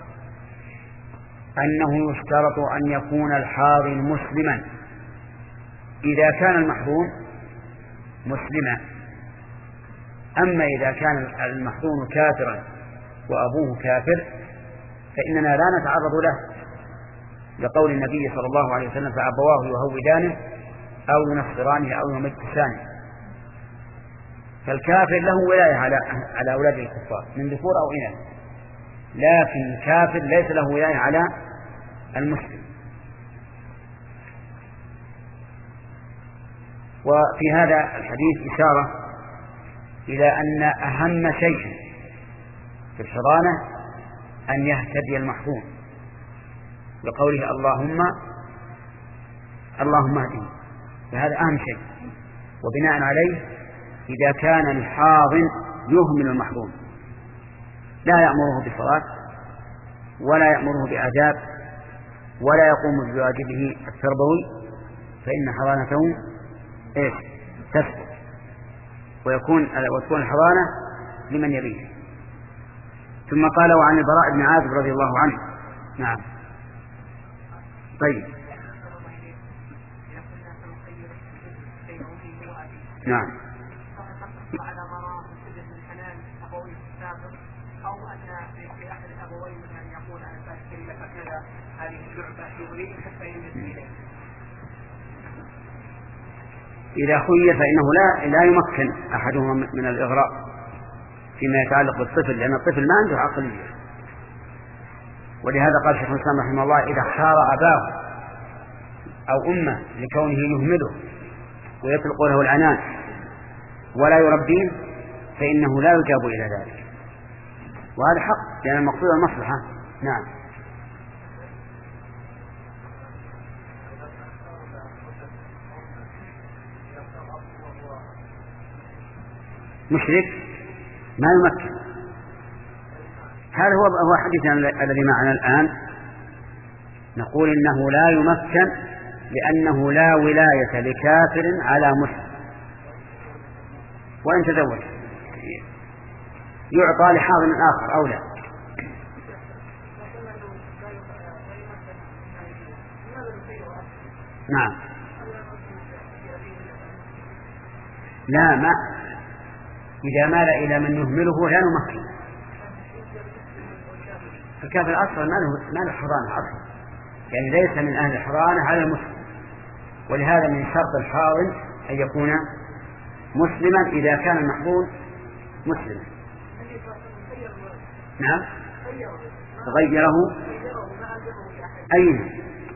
أنه يشترط أن يكون الحاضن مسلما. إذا كان المحظون مسلما، أما إذا كان المحظون كافرا وأبوه كافر فإننا لا نتعرض له، لقول النبي صلى الله عليه وسلم فأبواه يهودانه أو ينصرانه أو يمجسانه. فالكافر له ولاية على على أولاد الكفار من ذكور أو إناث، لكن الكافر ليس له ولاية على المسلم. وفي هذا الحديث إشارة إلى أن أهم شيء في الحضانة أن يهتدي المحظوظ، بقوله اللهم اللهم اهدني، فهذا أهم شيء. وبناء عليه إذا كان الحاضن يهمل المحظوظ لا يأمره بصلاة ولا يأمره بآداب ولا يقوم بواجبه التربوي فإن حضانته إيش تسقط، ويكون وتكون الحضانة لمن يليه. ثم قال وعن البراء بن عازب رضي الله عنه. نعم طيب نعم على براء من الحلال أبوي السابق، أو أن في أحد الأبوين أن يقول أنا سأشتري لك كذا هذه اللعبة يغريك حتى يملك إليه. إذا خير فإنه لا لا يمكن أحدهما من الإغراء فيما يتعلق بالطفل، لأن الطفل ما عنده عقلية. ولهذا قال شيخ الإسلام رحمه الله إذا اختار أباه أو أمه لكونه يهمله ويطلق له العنان ولا يربيه فإنه لا يجاب إلى ذلك، وهذا حق لأن المقصود المصلحة. نعم مشرك ما يمكن. هذا هو هو حديثنا الذي معنا الآن، نقول إنه لا يمكن لأنه لا ولاية لكافر على مسلم، وإن تزوج يعطى لحاضن آخر أو لا. نعم. لا، ما إذا مال إلى من يهمله لا نمكن. الكافر الأصغر ما له ما له حضانة أصلا، يعني ليس من أهل الحضانة على المسلم، ولهذا من شرط الحاضن أن يكون مسلما إذا كان المحظوظ مسلما. نعم، غيره أين؟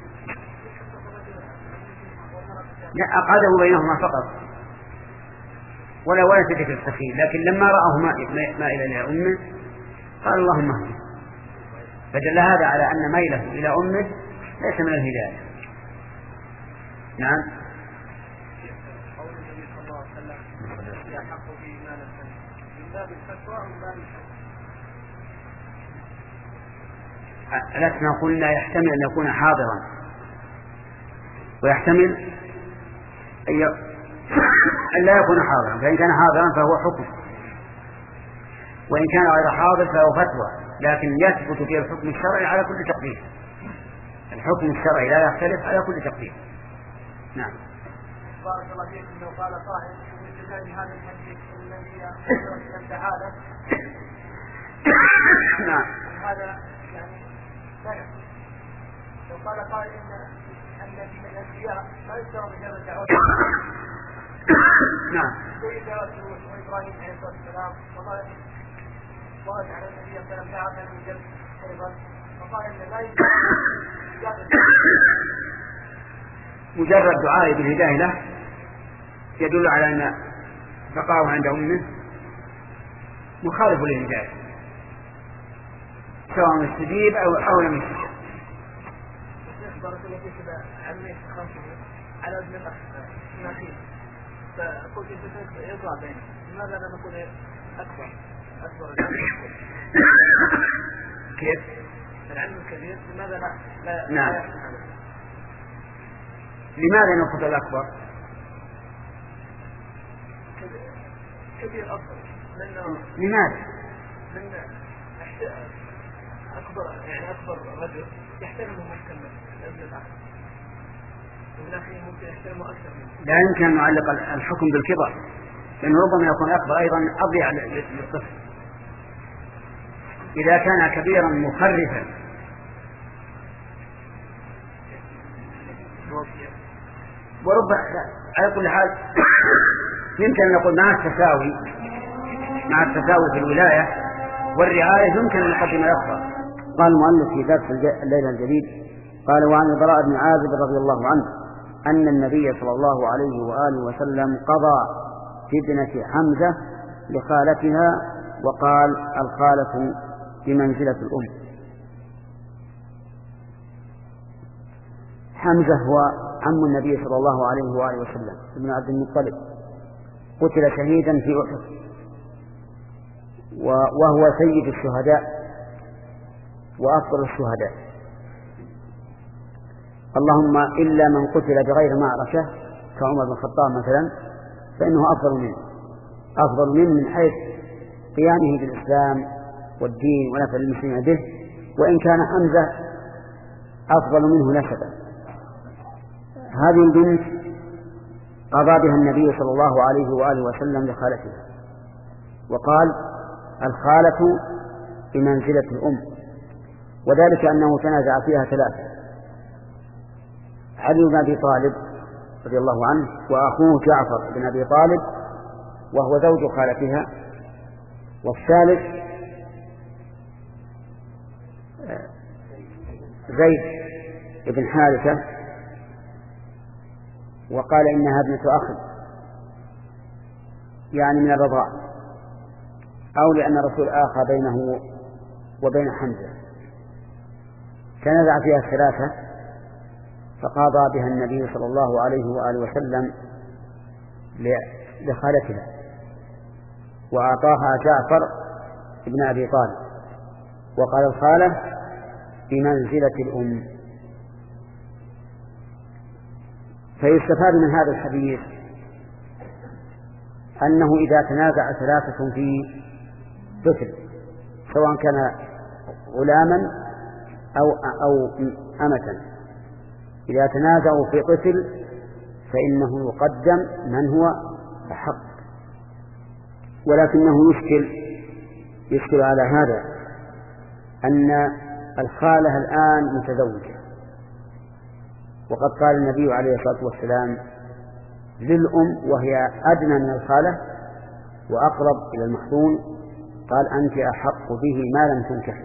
لا، أقعده بينهما فقط ولا ولا تجد السخيل، لكن لما رأه مائلا إلى أمه قال اللهم اهدنا، فدل هذا على أن ميله إلى أمه ليس من الهداية. نعم. قول النبي صلى الله عليه وسلم يحق بإيمان السنة من باب الفتوى ومن باب الفتوى. لسنا قلنا يحتمل أن يكون حاضرا ويحتمل أن لا يكون حاضرا، فإن كان حاضرا فهو حكم، وإن كان غير حاضر فهو فتوى، لكن يثبت فيه الحكم الشرعي على كل تقدير. الحكم الشرعي لا يختلف على كل تقدير. نعم. بارك الله فيك. انه قال قائل من خلال هذا المسجد الذي يدعو الى السعاده. نعم. هذا يعني لا يحصل. لو قال قائل ان ان من الانبياء لا يشترى مجرد دعوه. نعم. زي دعوه ابراهيم عليه الصلاه والسلام، وقال وقال على النبي صلى الله عليه وسلم دعا من جد ايضا، وقال ان لا يجوز مجرد دعاء بالهداية له يدل على أن بقاؤه عند أمه مخالف للهداية، سواء استجيب أو أو لم يستجيب. بارك الله فيك. كذا عمي خاصه على ابن الأخير، فقلت إنت يطلع بينه، لماذا لا نقول أكبر أكبر كيف؟ العلم الكبير لماذا لا لا نعم. لا يحصل هذا؟ لماذا نأخذ الأكبر؟ كبير أفضل. لأنه لماذا؟ لأن أكبر يعني أكبر رجل يحترمه ممكن الابن الآخر، والأخير ممكن يحترمه أكثر منه. لا يمكن أن نعلق الحكم بالكبر، لأنه ربما يكون أكبر أيضا أضيع للطفل إذا كان كبيرا مخرفا. وربما على كل حال يمكن أن نقول مع التساوي مع التساوي في الولاية والرعاية يمكن أن نقدم الأكبر. قال المؤلف في درس الليلة الجديد قال: وعن البراء بن عازب رضي الله عنه أن النبي صلى الله عليه وآله وسلم قضى في ابنة حمزة لخالتها، وقال: الخالة بمنزلة الأم. حمزة هو عم النبي صلى الله عليه وآله وسلم ابن عبد المطلب، قتل شهيدا في أحد، وهو سيد الشهداء وأفضل الشهداء، اللهم إلا من قتل بغير معركة كعمر بن الخطاب مثلا فإنه أفضل منه أفضل منه من حيث قيامه بالإسلام والدين ونفع المسلمين به، وإن كان حمزة أفضل منه نسبا. هذه البنت قضى بها النبي صلى الله عليه وآله وسلم لخالتها، وقال: الخالة بمنزلة الأم، وذلك أنه تنازع فيها ثلاثة: علي بن أبي طالب رضي الله عنه، وأخوه جعفر بن أبي طالب وهو زوج خالتها، والثالث زيد بن حارثة، وقال إنها ابنة أخ يعني من الرضاع، أو لأن الرسول آخى بينه وبين حمزة، تنازع فيها الثلاثة، فقاضى بها النبي صلى الله عليه وآله وسلم لخالتها، وأعطاها جعفر ابن أبي طالب، وقال: الخالة بمنزلة الأم. فيستفاد من هذا الحديث أنه إذا تنازع ثلاثة في طفل سواء كان غلاما أو أو أمة، إذا تنازعوا في طفل فإنه يقدم من هو أحق. ولكنه يشكل يشكل على هذا أن الخالة الآن متزوجة، وقد قال النبي عليه الصلاة والسلام للأم وهي أدنى من الخالة وأقرب إلى المحظون، قال أنت أحق به ما لم تنكح.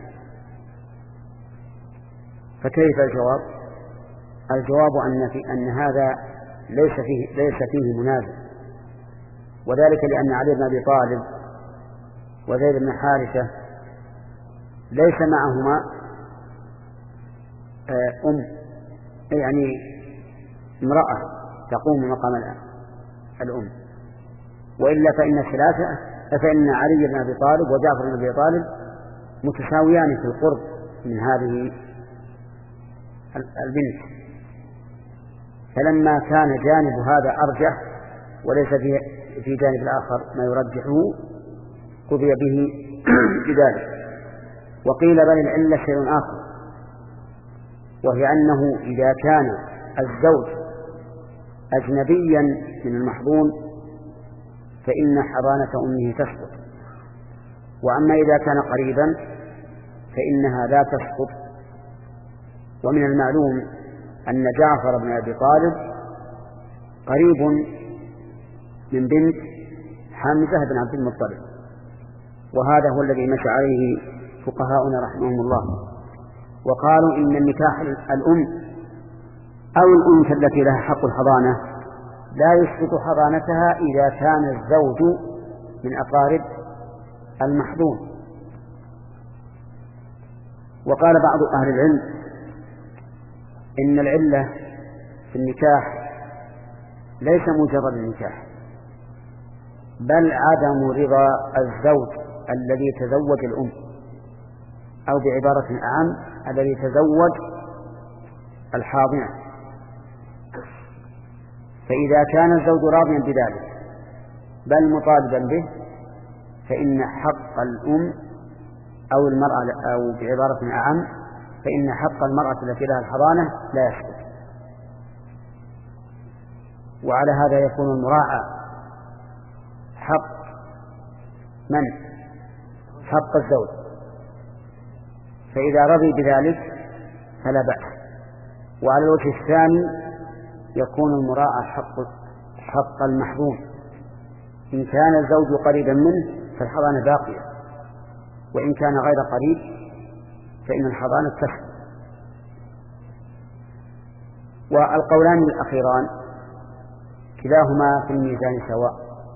فكيف الجواب؟ الجواب أن, في أن هذا ليس فيه, ليس فيه منازع، وذلك لأن علي بن أبي طالب وزيد بن حارثة ليس معهما أم، يعني امرأة تقوم مقام الأم، وإلا فإن الثلاثة فإن علي بن أبي طالب وجعفر بن أبي طالب متساويان في القرب من هذه البنت. فلما كان جانب هذا أرجح وليس في في جانب الآخر ما يرجحه قضي به بذلك. وقيل بل العلة شيء آخر، وهي أنه إذا كان الزوج أجنبيا من المحظون فإن حضانة أمه تسقط، وأما إذا كان قريبا فإنها لا تسقط. ومن المعلوم أن جعفر بن أبي طالب قريب من بنت حمزة بن عبد المطلب، وهذا هو الذي مشى عليه فقهاؤنا رحمهم الله، وقالوا إن النكاح الأم أو الأنثى التي لها حق الحضانة لا يسقط حضانتها إذا كان الزوج من أقارب المحظون. وقال بعض أهل العلم إن العلة في النكاح ليس مجرد النكاح، بل عدم رضا الزوج الذي تزوج الأم، أو بعبارة أعم الذي تزوج الحاضنة. فإذا كان الزوج راضيا بذلك بل مطالبا به فإن حق الأم أو المرأة، أو بعبارة أعم فإن حق المرأة التي لها الحضانة لا يسقط. وعلى هذا يكون المراعى حق من؟ حق الزوج، فإذا رضي بذلك فلا بأس. وعلى الوجه الثاني يكون المراعى حق حق المحظون، إن كان الزوج قريبا منه فالحضانة باقية، وإن كان غير قريب فإن الحضانة تسقط. والقولان الأخيران كلاهما في الميزان سواء،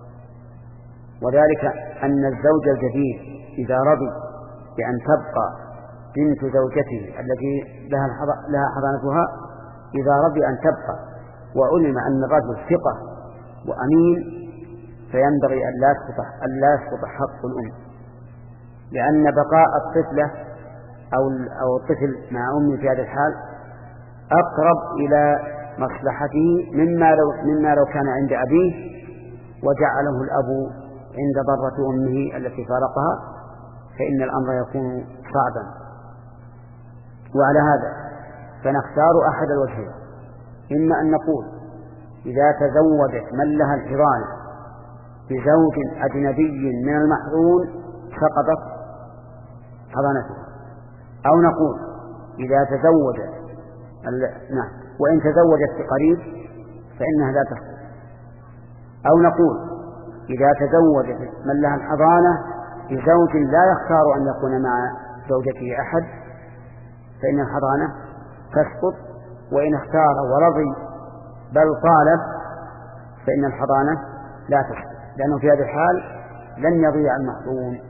وذلك أن الزوج الجديد إذا رضي بأن تبقى بنت زوجته التي لها حضانتها، إذا رضي أن تبقى وعلم أن الرجل ثقة وأمين فينبغي أن لا يسقط حق الأم، لأن بقاء الطفلة أو أو الطفل مع أمه في هذا الحال أقرب إلى مصلحته مما لو مما لو كان عند أبيه وجعله الأب عند ضرة أمه التي فارقها، فإن الأمر يكون صعبا. وعلى هذا فنختار أحد الوجهين، إما أن نقول إذا تزوجت من لها الحضانة بزوج أجنبي من المحظون سقطت حضانتها، أو نقول إذا تزوجت نعم وإن تزوجت بقريب فإنها لا تسقط، أو نقول إذا تزوجت من لها الحضانة بزوج لا يختار أن يكون مع زوجته أحد فإن الحضانة تسقط، وإن اختار ورضي بل طالب فإن الحضانة لا تسقط، لأنه في هذا الحال لن يضيع المحظون.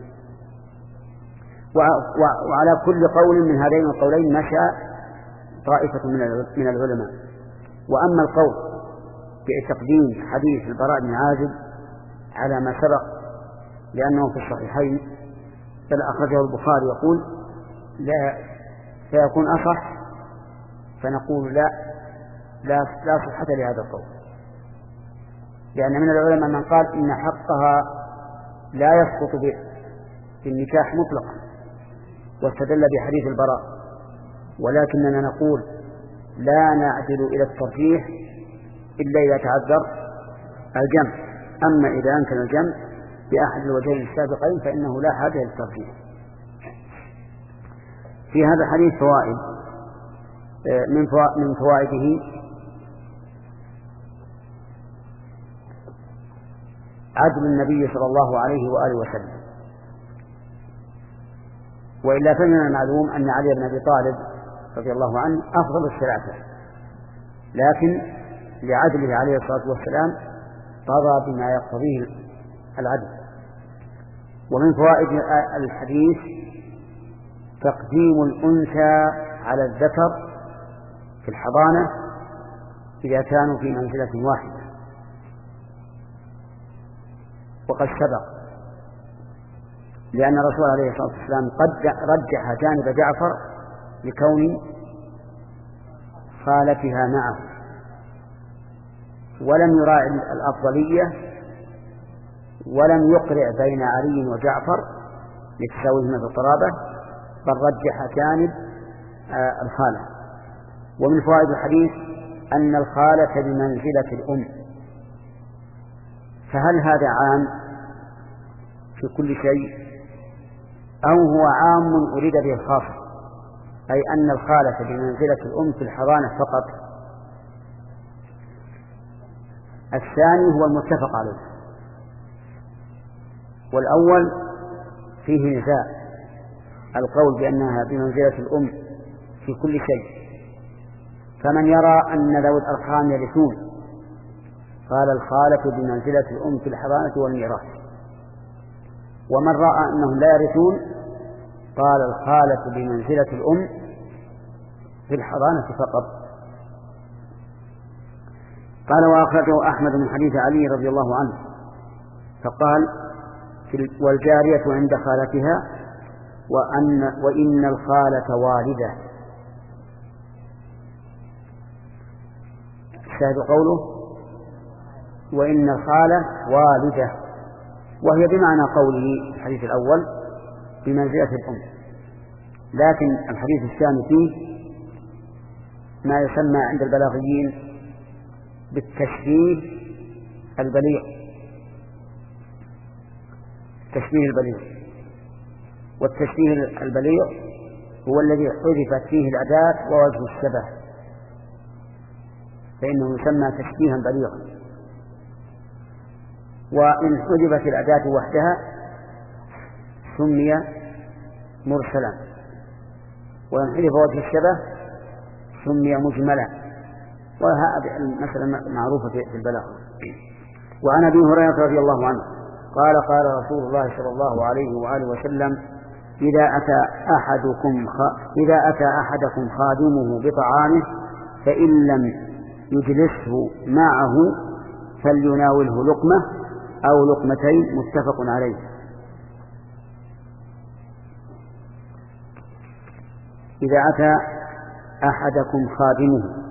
وعلى كل قول من هذين القولين مشى طائفة من العلماء. وأما القول بتقديم حديث البراء بن عازب على ما سبق لأنه في الصحيحين بل أخرجه البخاري يقول لا سيكون أصح، فنقول لا، لا لا صحة لهذا القول، لأن من العلماء من قال إن حقها لا يسقط بالنكاح مطلقا واستدل بحديث البراء، ولكننا نقول لا نعدل إلى الترجيح إلا إذا تعذر الجمع، أما إذا أمكن الجمع بأحد الوجهين السابقين فإنه لا حاجة للترجيح. في هذا الحديث فوائد، من فوائده عدل النبي صلى الله عليه وآله وسلم، وإلا فمن المعلوم أن علي بن أبي طالب رضي الله عنه أفضل الثلاثة، لكن لعدله عليه الصلاة والسلام قضى بما يقتضيه العدل. ومن فوائد الحديث تقديم الأنثى على الذكر في الحضانة إذا كانوا في منزلة واحدة، وقد سبق لأن الرسول عليه الصلاة والسلام قد رجح جانب جعفر لكون خالتها معه، ولم يراعي الأفضلية ولم يقرع بين علي وجعفر لتساويهما في القرابة، بل رجح جانب الخالة. ومن فوائد الحديث أن الخالة بمنزلة الأم، فهل هذا عام في كل شيء أو هو عام أريد به الخاص، أي أن الخالة بمنزلة الأم في الحضانة فقط؟ الثاني هو المتفق عليه، والأول فيه نزاع، القول بأنها بمنزلة الأم في كل شيء، فمن يرى أن ذوي الأرحام يرثون قال الخالة بمنزلة الأم في الحضانة والميراث، ومن رأى أنهم لا يرثون قال الخالة بمنزلة الأم في الحضانة فقط. قال وأخرجه أحمد من حديث علي رضي الله عنه فقال والجارية عند خالتها وأن وإن الخالة والدة. شاهد قوله وإن الخالة والدة، وهي بمعنى قوله في الحديث الأول بمنزلة الأم، لكن الحديث الثاني فيه ما يسمى عند البلاغيين بالتشبيه البليغ، التشبيه البليغ، والتشبيه البليغ هو الذي حذفت فيه الأداة ووجه الشبه، فإنه يسمى تشبيها بليغا. وإن حذفت الأداة وحدها سمي مرسلا، وإن حذف وجه الشبه سمي مجملا، وهذه المسألة معروفة في البلاغة. وعن أبي هريرة رضي الله عنه قال قال رسول الله صلى الله عليه وآله وسلم إذا أتى أحدكم خ... إذا أتى أحدكم خادمه بطعامه فإن لم يجلسه معه فليناوله لقمة أو لقمتين، متفق عليه. إذا أتى أحدكم خادمه،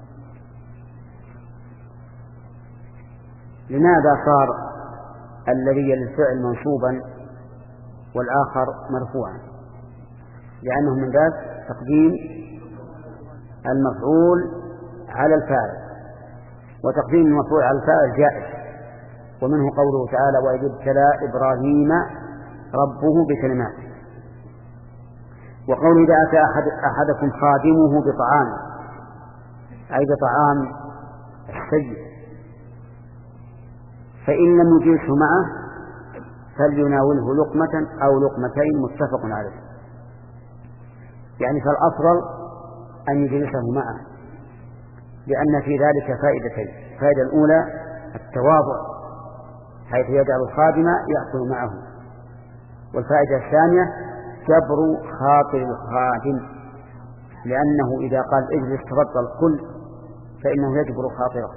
لماذا صار الذي للفعل منصوبا والآخر مرفوعا؟ لأنه من باب تقديم المفعول على الفاعل، وتقديم المفعول على الفاعل جائز، ومنه قوله تعالى وإذ ابتلى إبراهيم ربه بكلمات. وقوله إذا أتى أحد أحدكم خادمه بطعام أي بطعام السيد فإن لم يجلسه معه فليناوله لقمة أو لقمتين، متفق عليه. يعني فالأفضل أن يجلسه معه، لأن في ذلك فائدتين: الفائدة الأولى التواضع حيث يجعل الخادم يأكل معه، والفائدة الثانية جبر خاطر الخادم، لأنه إذا قال اجلس تفضل كل فإنه يجبر خاطره.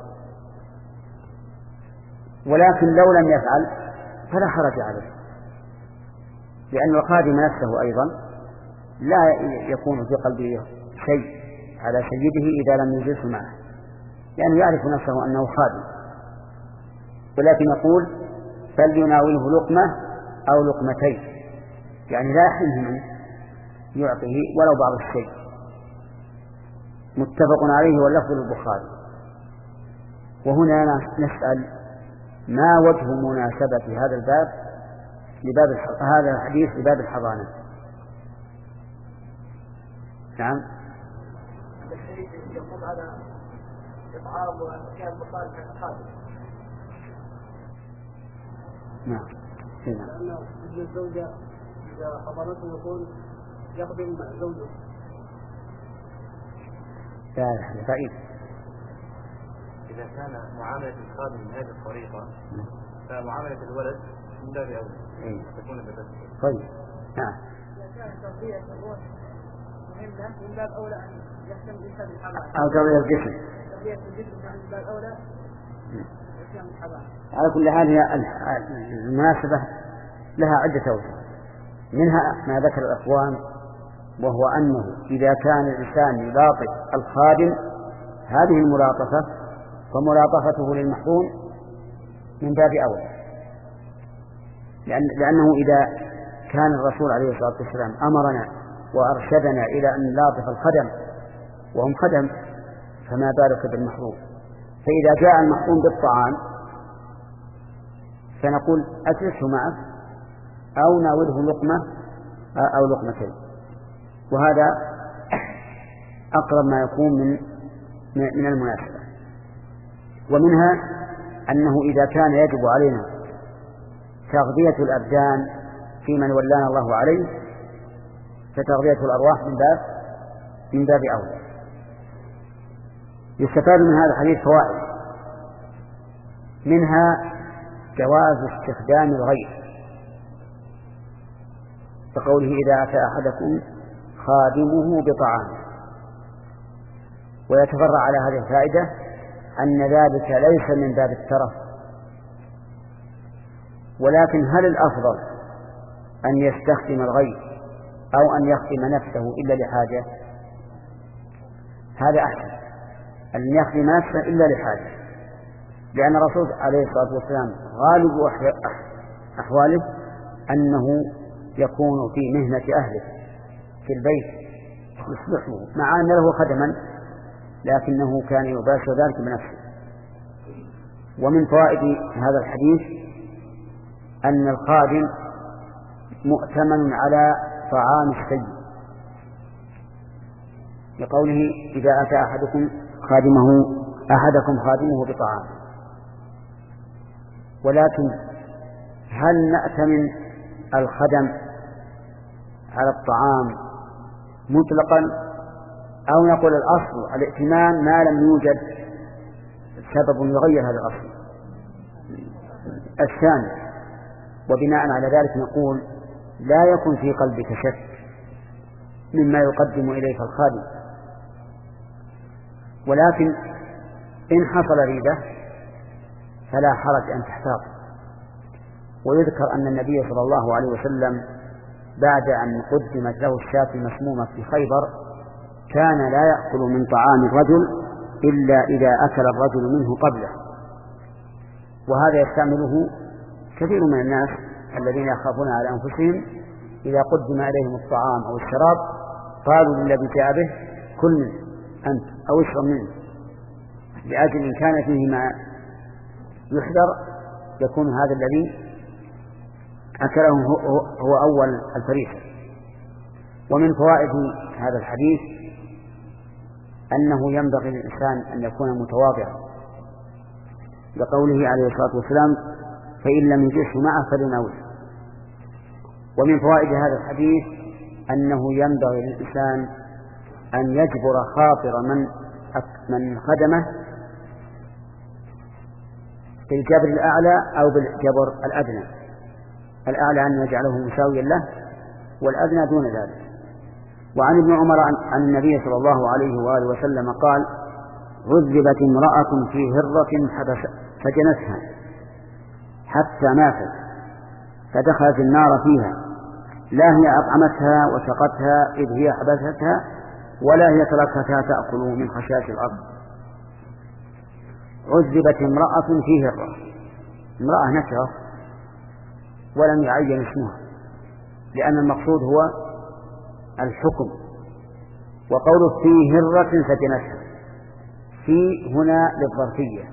ولكن لو لم يفعل فلا حرج عليه، لأن الخادم نفسه أيضا لا يكون في قلبه شيء على سيده إذا لم يجلس معه، لأنه يعرف نفسه أنه خادم، ولكن يقول فليناوله لقمة أو لقمتين، يعني لا يحرمه منه، يعطيه ولو بعض الشيء. متفق عليه واللفظ للبخاري. وهنا نسأل ما وجه مناسبة هذا الباب لباب هذا الحديث لباب الحضانة؟ نعم. يقوم على إطعام وكان مصالح الخادم. نعم. لأن الزوجة إذا حضنته يقول يخدم زوجه. لا بعيد. إذا كان معاملة الخادم من هذه الطريقة فمعاملة الولد من باب أولى تكون بذلك. طيب. نعم. إذا كانت تربية الروح مهمة من باب أولى أن يهتم بها بالحضانة. أو تربية الجسم. تربية الجسم من باب أولى يهتم بالحضانة. على كل حال هي المناسبة لها عدة أوجه، منها ما ذكر الأخوان، وهو أنه إذا كان الإنسان يلاطف الخادم هذه الملاطفة فملاطفته للمحروم من باب أولى، لأن لأنه إذا كان الرسول عليه الصلاة والسلام أمرنا وأرشدنا إلى أن نلاطف الخدم وهم خدم، فما بالك بالمحروم. فإذا جاء المحروم بالطعام فنقول أجلسه معك أو ناوله لقمة أو لقمتين، وهذا أقرب ما يكون من من المناسبة. ومنها أنه إذا كان يجب علينا تغذية الأبدان في من ولانا الله عليه فتغذية الأرواح من باب من باب أولى. يستفاد من هذا الحديث فوائد، منها جواز استخدام الغير، كقوله إذا أتى أحدكم خادمه بطعام. ويتفرع على هذه الفائدة أن ذلك ليس من باب الترف، ولكن هل الأفضل أن يستخدم الغير أو أن يخدم نفسه إلا لحاجة؟ هذا أحسن، أن يخدم نفسه إلا لحاجة، لأن الرسول عليه الصلاة والسلام غالب أحواله أنه يكون في مهنة أهله في البيت يصلحه، مع أن له خدما لكنه كان يباشر ذلك بنفسه. ومن فوائد هذا الحديث أن الخادم مؤتمن على طعام السيد، لقوله إذا أتى أحدكم خادمه أحدكم خادمه بطعام. ولكن هل نأتمن الخدم على الطعام مطلقا أو نقول الأصل الائتمان ما لم يوجد سبب يغير هذا الأصل الثاني؟ وبناء على ذلك نقول لا يكن في قلبك شك مما يقدم إليك الخادم، ولكن إن حصل ريبة فلا حرج أن تحتاط. ويذكر أن النبي صلى الله عليه وسلم بعد أن قدمت له الشاة المسمومة في خيبر كان لا يأكل من طعام الرجل إلا إذا أكل الرجل منه قبله، وهذا يستعمله كثير من الناس الذين يخافون على أنفسهم إذا قدم عليهم الطعام أو الشراب قالوا للذي جاء به كل منه أنت أو اشرب منه، لأجل إن كان فيه ما يحذر يكون هذا الذي أكله هو أول الفريسة. ومن فوائد هذا الحديث أنه ينبغي للإنسان أن يكون متواضعا، لقوله عليه الصلاة والسلام فإن لم يجلسه معه فليناوله. ومن فوائد هذا الحديث أنه ينبغي للإنسان أن يجبر خاطر من من خدمه بالجبر الأعلى أو بالجبر الأدنى، الأعلى أن يجعله مساويا له والأدنى دون ذلك. وعن ابن عمر عن النبي صلى الله عليه وآله وسلم قال عذبت امرأة في هرة فجنتها حتى ماتت فدخلت النار فيها، لا هي أطعمتها وسقتها إذ هي حبستها ولا هي تركتها تأكل من خشاش الأرض. عذبت امرأة في هرة، امرأة نكرة ولم يعين اسمها، لأن المقصود هو الحكم. وقوله في هرة سجنتها، في هنا للظرفية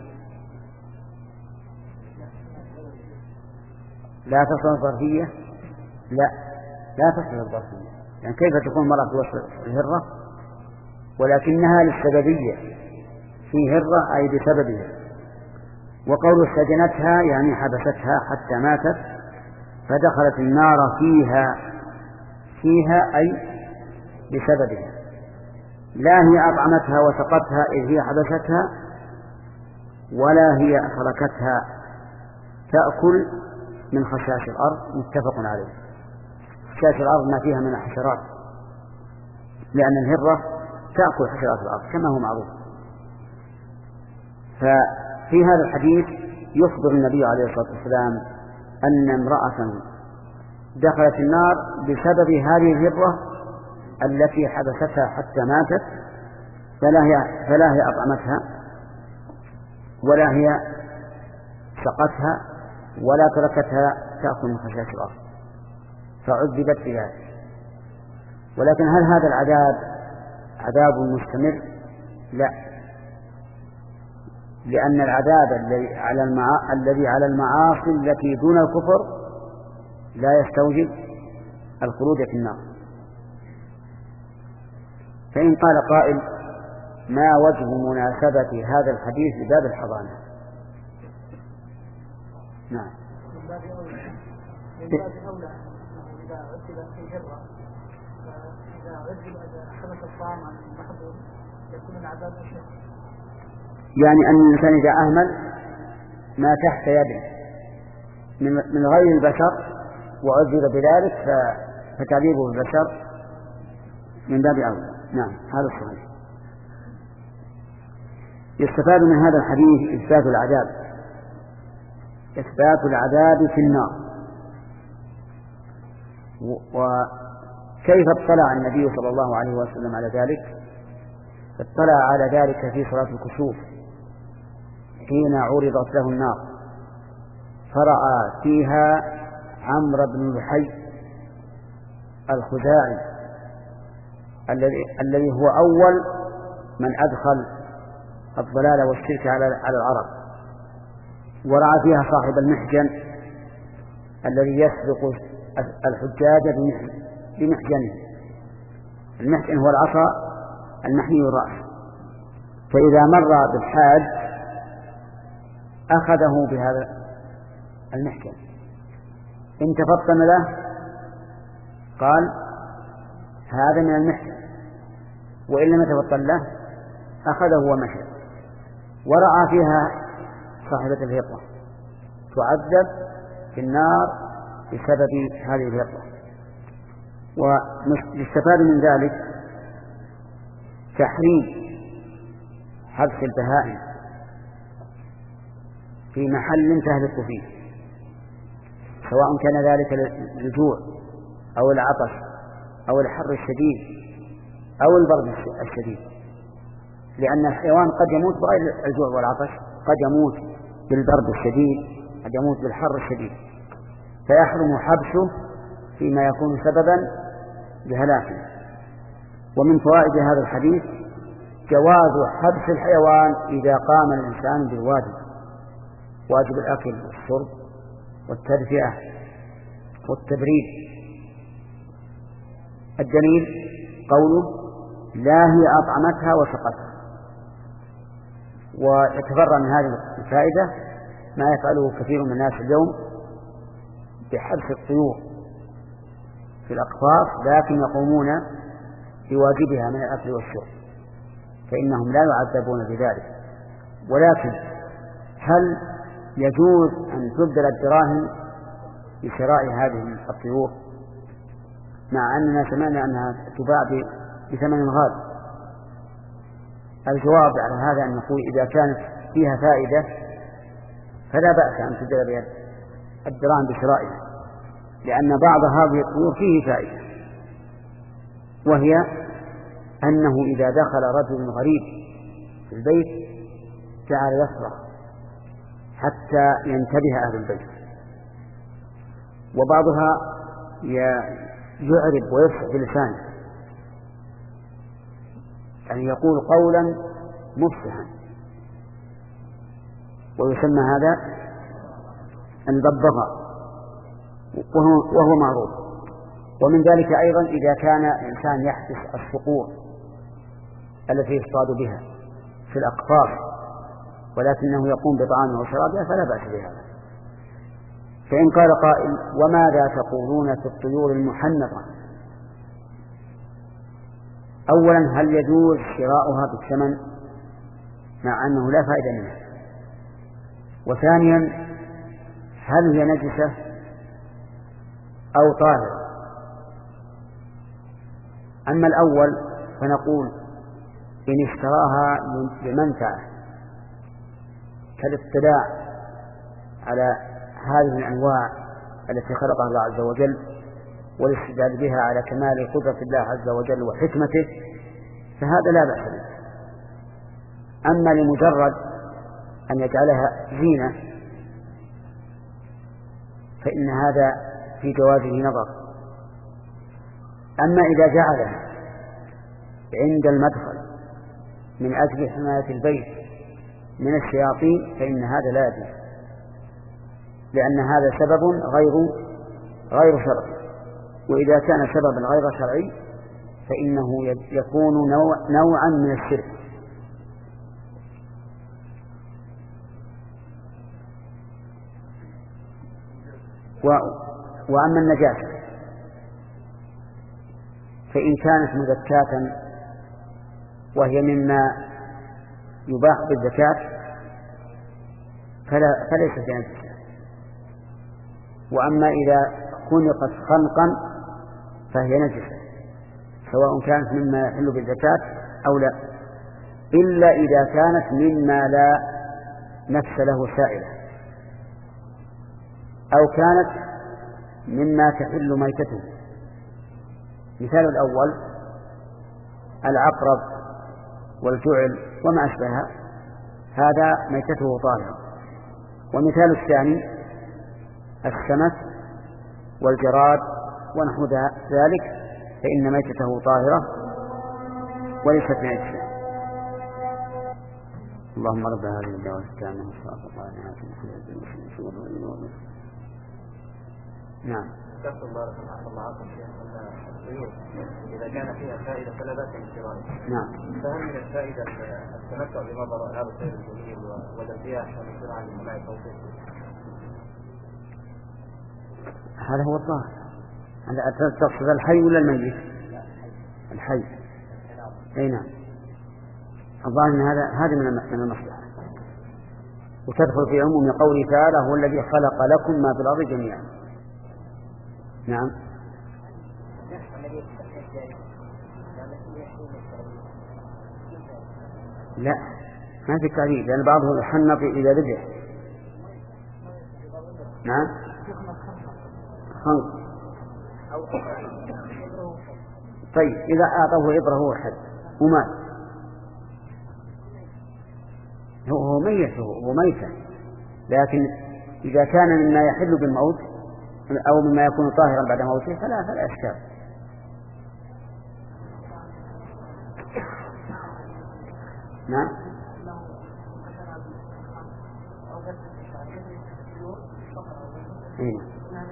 لا تصل الظرفية، لا لا تصل الظرفية، يعني كيف تكون مرأة في وسط الهرة؟ ولكنها للسببية، في هرة أي بسببها. وقول سجنتها يعني حبستها حتى ماتت فدخلت النار فيها، فيها أي بسببها، لا هي أطعمتها وسقتها إذ هي حبستها، ولا هي تركتها تأكل من خشاش الأرض، متفق عليه. خشاش الأرض ما فيها من الحشرات، لأن الهرة تأكل حشرات الأرض كما هو معروف. ففي هذا الحديث يخبر النبي عليه الصلاة والسلام أن امرأة دخلت النار بسبب هذه الهرة التي حبستها حتى ماتت، فلا هي, فلا هي أطعمتها ولا هي سقتها ولا تركتها تأكل من خشاش الأرض، فعذبت بذلك. ولكن هل هذا العذاب عذاب مستمر؟ لا، لأن العذاب الذي على المعا... الذي على المعاصي التي دون الكفر لا يستوجب الخروج في النار. فإن قال قائل ما وجه مناسبة هذا الحديث لباب الحضانة؟ نعم، من باب أولى من باب أولى إذا عذب في هرة، إذا عذب إذا حبس الطعام عن المحظور يكون العذاب أشد. يعني أن الإنسان إذا أهمل ما تحت يده من من غير البشر وعذب بذلك فتعذيبه البشر من باب أولى. نعم، هذا الصحيح. يستفاد من هذا الحديث إثبات العذاب، إثبات العذاب في النار. وكيف اطلع النبي صلى الله عليه وسلم على ذلك؟ اطلع على ذلك في صلاة الكسوف حين عرضت له النار، فرأى فيها عمرو بن لحي الخزاعي الذي الذي هو أول من أدخل الضلال والشرك على على العرب، ورأى فيها صاحب المحجن الذي يسبق الحجاج بمحجنه. المحجن هو العصا المحني الرأس، فإذا مر بالحاج أخذه بهذا المحجن، إن تفطن له قال هذا من المحجن، وإن لم يتفطن له أخذه ومشى. ورأى فيها صاحبة الهرة تعذب في النار بسبب هذه الهرة. ويستفاد من ذلك تحريم حبس البهائم في محل تهلك فيه، سواء كان ذلك للجوع أو العطش أو الحر الشديد أو البرد الشديد، لأن الحيوان قد يموت بغير الجوع والعطش، قد يموت بالبرد الشديد، قد يموت بالحر الشديد، فيحرم حبسه فيما يكون سببا لهلاكه. ومن فوائد هذا الحديث جواز حبس الحيوان إذا قام الإنسان بالواجب، واجب الأكل والشرب والتدفئة والتبريد. الدليل قوله لا هي أطعمتها وسقتها. ويتفرع من هذه الفائدة ما يفعله كثير من الناس اليوم بحبس الطيور في الأقفاص لكن يقومون بواجبها من الأكل والشرب، فإنهم لا يعذبون بذلك. ولكن هل يجوز أن تبذل الدراهم بشراء هذه الطيور مع أننا سمعنا أنها تباع بثمن غالي؟ الجواب على هذا أن نقول إذا كانت فيها فائدة فلا بأس أن تبذل الدراهم بشرائها، لأن بعض هذه الطيور فيه فائدة، وهي أنه إذا دخل رجل غريب في البيت جعل يصرخ حتى ينتبه أهل البيت. وبعضها يعرب ويفصح بلسانه، يعني يقول قولا مفصحا، ويسمى هذا الببغاء، وهو معروف. ومن ذلك أيضا إذا كان الإنسان يحدث الصقور التي يصطاد بها في الأقفاص ولكنه يقوم بطعامه وشرابه فلا بأس بهذا. فإن قال قائل: وماذا تقولون في الطيور المحنطة؟ أولا، هل يجوز شراؤها بالثمن مع أنه لا فائدة منها؟ وثانيا، هل هي نجسة أو طاهرة؟ أما الأول فنقول إن اشتراها بمنفعة كالاطلاع على هذه الأنواع التي خلقها الله عز وجل والاستدلال بها على كمال قدرة الله عز وجل وحكمته، فهذا لا بأس به. أما لمجرد أن يجعلها زينة فإن هذا في جوازه نظر. أما إذا جعلها عند المدخل من أجل حماية البيت من الشياطين فإن هذا لا يجوز، لأن هذا سبب غير غير شرعي، وإذا كان سببا غير شرعي فإنه يكون نوع نوعا من الشرك. و وأما النجاسة فإن كانت مزكاة وهي مما يباح بالزكاة فلا فليست بنجسة. وأما إذا خنقت خنقا فهي نجسة سواء كانت مما يحل بالزكاة أو لا، إلا إذا كانت مما لا نفس له سائلة، أو كانت مما تحل ميتته. مثال الأول العقرب والجعل وما أشبهها، هذا ميتته طاهرة. ومثال الثاني السمك والجراد ونحو ذلك فإن ميتته طاهرة وليست نجسة. اللهم رب هذه الدعوة التامة والصلاة والسلام على محمد وعلى نعم. إذا كان فيها فائدة فلا بأس بالشراء. نعم. فهل من الفائدة التمتع بمظهر هذا السير الجميل والارتياح والانشراح عن الماء التوفيق؟ هذا هو الظاهر. تقصد الحي ولا الميت؟ الحي. أي نعم. الظاهر أن هذا هذا من المصلحة، وتدخل في عموم قوله تعالى: هو الذي خلق لكم ما في الأرض جميعا. نعم. لا، ما في تعليل، لأن بعضهم يحنط إذا رجع. نعم. خنق. طيب إذا أعطوه إبرة هو حد ومات، هو ميت هو ميتا، لكن إذا كان مما يحل بالموت أو مما يكون طاهرا بعد موته فلا فلا إشكال. نعم. إيه.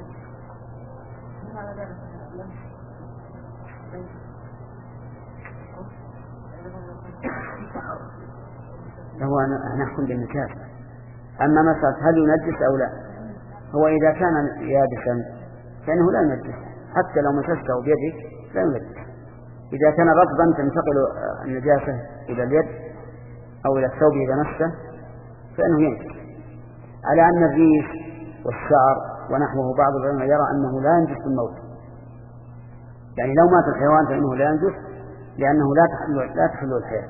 هو نحكم بالنجاسة. أما مسألة هل ينجس أو لا، هو إذا كان يابسا فإنه لا ينجس، حتى لو مسسته بيدك لا ينجس. إذا كان رطبا تنتقل النجاسة إلى اليد أو إلى الثوب إذا مسه فإنه ينجس. على أن الريش والشعر ونحوه بعض العلماء يرى أنه لا ينجس بالموت، يعني لو مات الحيوان فإنه لا ينجس لأنه لا تحل لا تحل الحياة،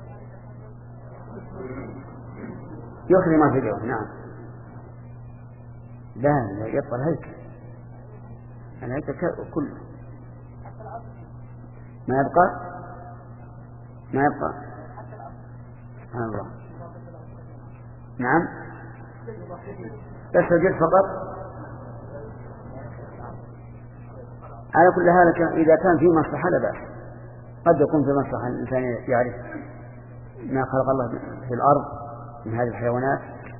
يخرج ما في اليوم. نعم. لا لا يبقى الهيكل، الهيكل كله ما يبقى ما يبقى سبحان الله. نعم. بس الجلد فقط. على كل هذا إذا كان في مصلحة لا بأس، قد يكون في مصلحة الإنسان يعرف ما خلق الله في الأرض من هذه الحيوانات.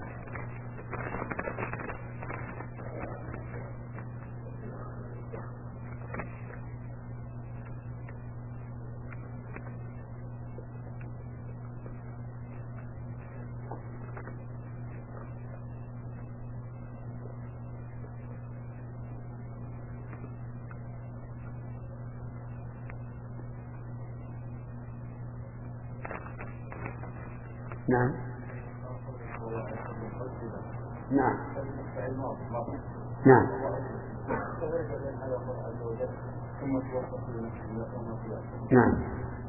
نعم نعم نعم نعم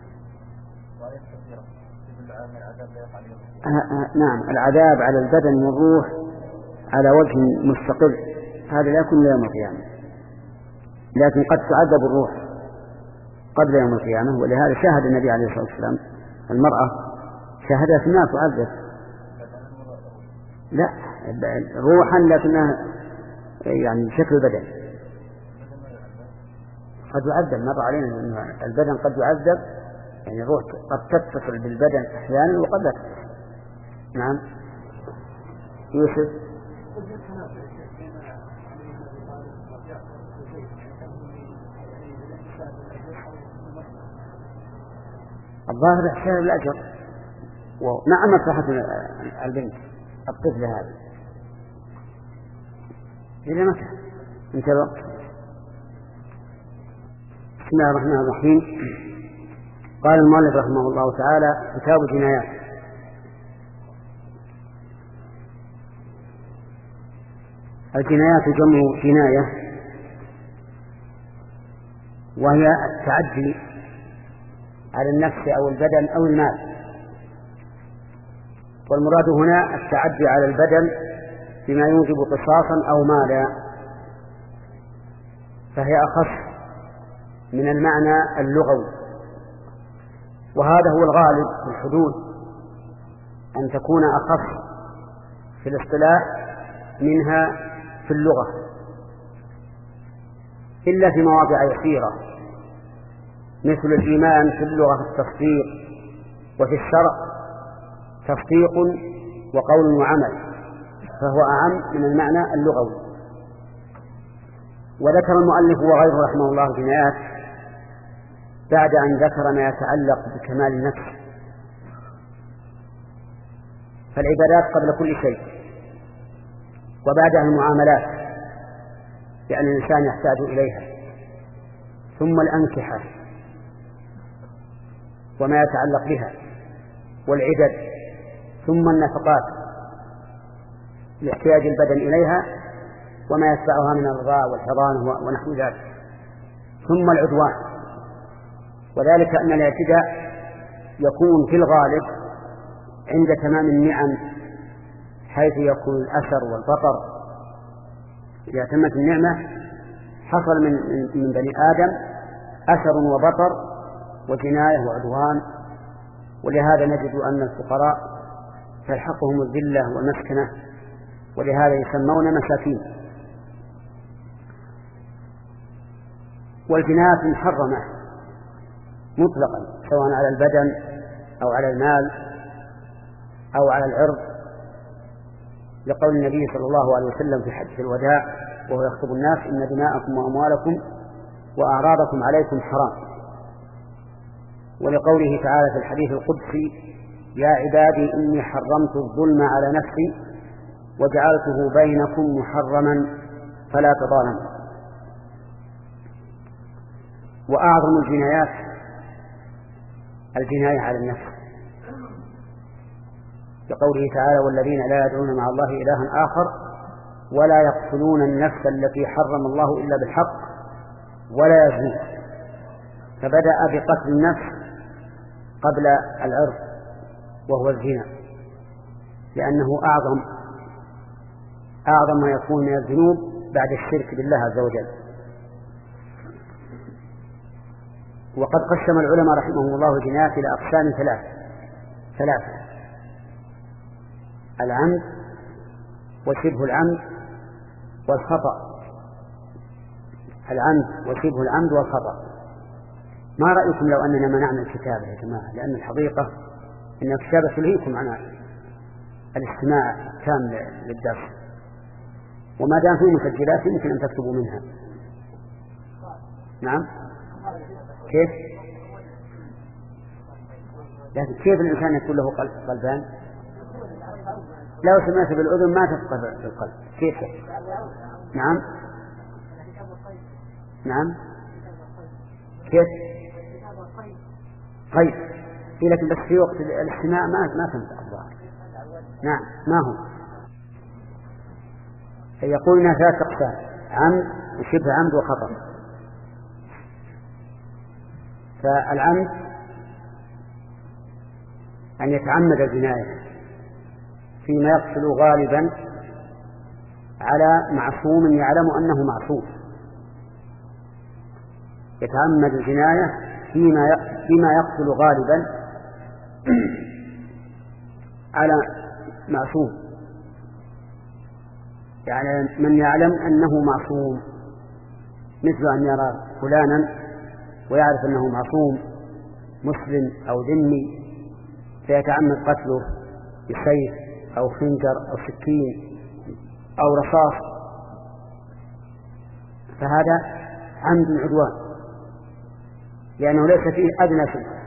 نعم العذاب على البدن والروح على وجه مستقل هذا لا يكون يوم القيامة، لكن قد تعذب الروح قبل يوم القيامة. ولهذا شاهد النبي عليه الصلاة والسلام المرأة شاهدها في الناس تعذب، لا روحا لكنها يعني بشكل البدن قد يعذب. مر علينا أن البدن قد يعذب، يعني الروح قد تتصل بالبدن أحيانا وقد لا تتصل. نعم يوسف. الظاهر إحسان الأجر ومع مصلحة البنت الطفل هذا. إذا متى انتهى الوقت. بسم الله الرحمن الرحيم. قال المؤلف رحمه الله تعالى: كتاب الجنايات. الجنايات جمع جناية، وهي التعدي على النفس أو البدن أو المال، والمراد هنا التعدي على البدن بما يوجب قصاصا أو مالا، فهي أخف من المعنى اللغوي، وهذا هو الغالب في الحدود أن تكون أخف في الاصطلاح منها في اللغة، إلا في مواضع يسيرة، مثل الإيمان في اللغة التصديق، وفي الشرع تصديق وقول وعمل، فهو أعم من المعنى اللغوي. وذكر المؤلف وغيره رحمه الله الجنايات بعد أن ذكر ما يتعلق بكمال النفس، فالعبادات قبل كل شيء، وبعدها المعاملات لأن الإنسان يحتاج إليها، ثم الأنكحة وما يتعلق بها والعدد، ثم النفقات لاحتياج البدن إليها وما يتبعها من الرضاع والحضانة ونحو ذلك، ثم العدوان، وذلك أن الاعتداء يكون في الغالب عند تمام النعم، حيث يكون الأثر والبطر. إذا تمت النعمة حصل من, من بني آدم أثر وبطر وجناية وعدوان، ولهذا نجد أن الفقراء تلحقهم الذلة والمسكنة، ولهذا يسمون مساكين. والجنايات محرمة مطلقا، سواء على البدن أو على المال أو على العرض، لقول النبي صلى الله عليه وسلم في حجة الوداع وهو يخطب الناس: إن دماءكم وأموالكم وأعراضكم عليكم حرام. ولقوله تعالى في الحديث القدسي: يا عبادي إني حرمت الظلم على نفسي وجعلته بينكم محرما فلا تظالموا. وأعظم الجنايات الجناية على النفس، لقوله تعالى: والذين لا يدعون مع الله إلها آخر ولا يقتلون النفس التي حرم الله إلا بالحق ولا يزنون. فبدأ بقتل النفس قبل العرض وهو الزنا، لأنه أعظم أعظم ما يكون من الذنوب بعد الشرك بالله عز وجل. وقد قسم العلماء رحمهم الله الجنايات إلى أقسام ثلاث ثلاثة: العمد وشبه العمد والخطأ. العمد وشبه العمد والخطأ. ما رأيكم لو أننا منعنا الكتابة يا جماعة؟ لأن الحقيقة أن الكتابة تلهيكم عن الاستماع التام للدرس، وما دام فيه مسجلات يمكن أن تكتبوا منها. نعم. كيف؟ لكن كيف الإنسان يكون له قلب قلبان؟ لو سمعت بالأذن ما تفقد بالقلب. كيف؟ نعم. نعم. كيف؟ طيب. لكن بس في وقت الاستماع ما ما تنفع الظاهر. نعم. ما هو؟ يقول لنا ثلاث أقسام: عمد وشبه عمد وخطأ. فالعمد أن يتعمد الجناية فيما يقتل غالبا على معصوم يعلم أنه معصوم. يتعمد الجناية فيما فيما يقتل غالبا على معصوم، يعني من يعلم أنه معصوم، مثل أن يرى فلانا ويعرف أنه معصوم مسلم أو ذمي فيتعمد قتله بسيف أو خنجر أو سكين أو رصاص، فهذا عمد عدوان لأنه ليس فيه أدنى شبهة.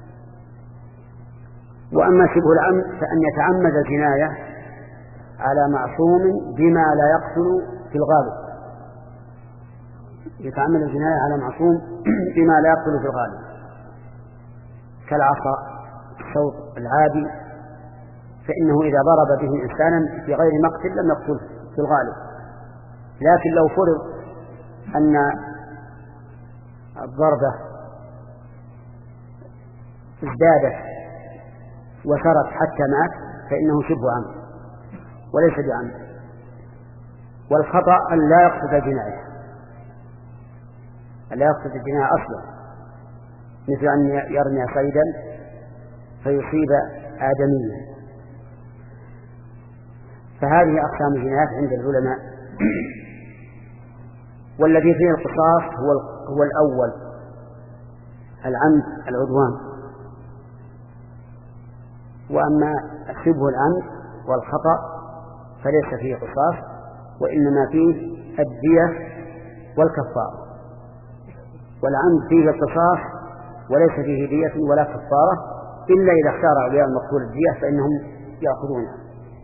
وأما شبه العمد فأن يتعمد الجناية على معصوم بما لا يقتل في الغالب، يتعمد الجناية على معصوم بما لا يقتل في الغالب، كالعصا الصوت العادي، فإنه إذا ضرب به إنسانا في غير مقتل لم يقتله في الغالب. لكن لو فرض أن الضربة ازدادت وسرت حتى مات فإنه شبه عمد وليس بعمد. والخطأ أن لا يقصد الجناية، أن لا يقصد الجناية أصلا، مثل أن يرمي صيدا فيصيب آدميا. فهذه أقسام الجنايات عند العلماء. والذي فيه القصاص هو هو الأول، العمد العدوان. وأما شبه العمد والخطأ فليس فيه قصاص، وإنما فيه الدية والكفارة. والعمد فيه القصاص وليس فيه دية ولا كفارة، إلا إذا اختار أولياء المقتول الدية فإنهم يأخذونها.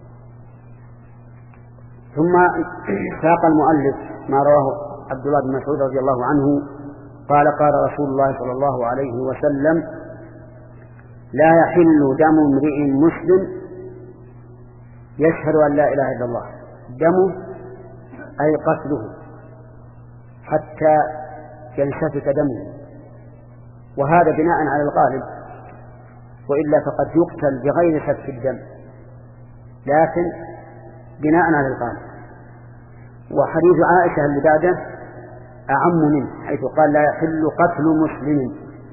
ثم ساق المؤلف ما رواه عبد الله بن مسعود رضي الله عنه قال: قال رسول الله صلى الله عليه وسلم: لا يحل دم امرئ مسلم يشهد أن لا إله إلا الله، دمه أي قتله حتى ينسفك دمه، وهذا بناء على الغالب، وإلا فقد يقتل بغير سفك الدم، لكن بناء على الغالب. وحديث عائشة اللي بعده أعم منه، حيث قال: لا يحل قتل مسلم،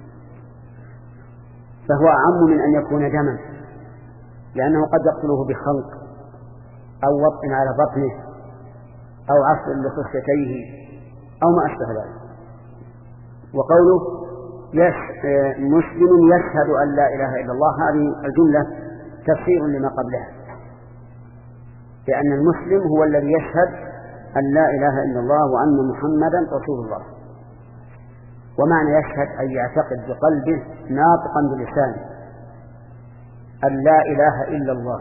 فهو أعم من أن يكون دما، لأنه قد يقتله بخنق أو وطء على بطنه أو عصر لخصيتيه أو ما أشبه ذلك. وقوله يش مسلم يشهد أن لا إله إلا الله، هذه الجملة تفسير لما قبلها، لأن المسلم هو الذي يشهد أن لا إله إلا الله وأن محمدا رسول الله. ومعنى يشهد أن يعتقد بقلبه ناطقا بلسانه أن لا إله إلا الله.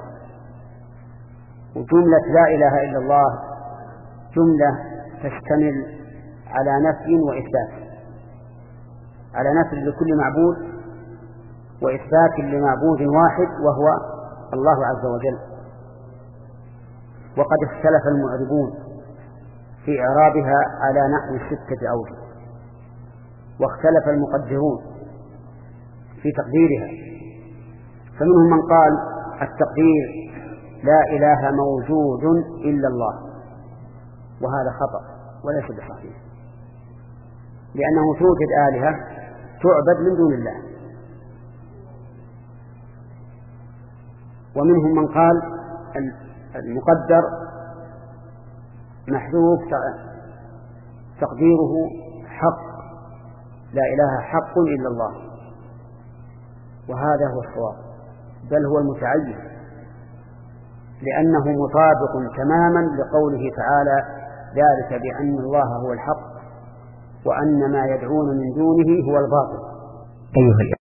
وجملة لا إله إلا الله جملة تشتمل على نفي وإثبات، على نفي لكل معبود وإثبات لمعبود واحد وهو الله عز وجل. وقد اختلف المعربون في إعرابها على نحو ستة أوجه، واختلف المقدرون في تقديرها، فمنهم من قال التقدير لا إله موجود إلا الله، وهذا خطأ وليس بصحيح، لأنه توجد آلهة تعبد من دون الله. ومنهم من قال المقدر محذوف تقديره حق، لا إله حق إلا الله، وهذا هو الصواب، بل هو المتعين، لأنه مطابق تماما لقوله تعالى: ذلك بأن الله هو الحق وأن ما يدعون من دونه هو الباطل. أيها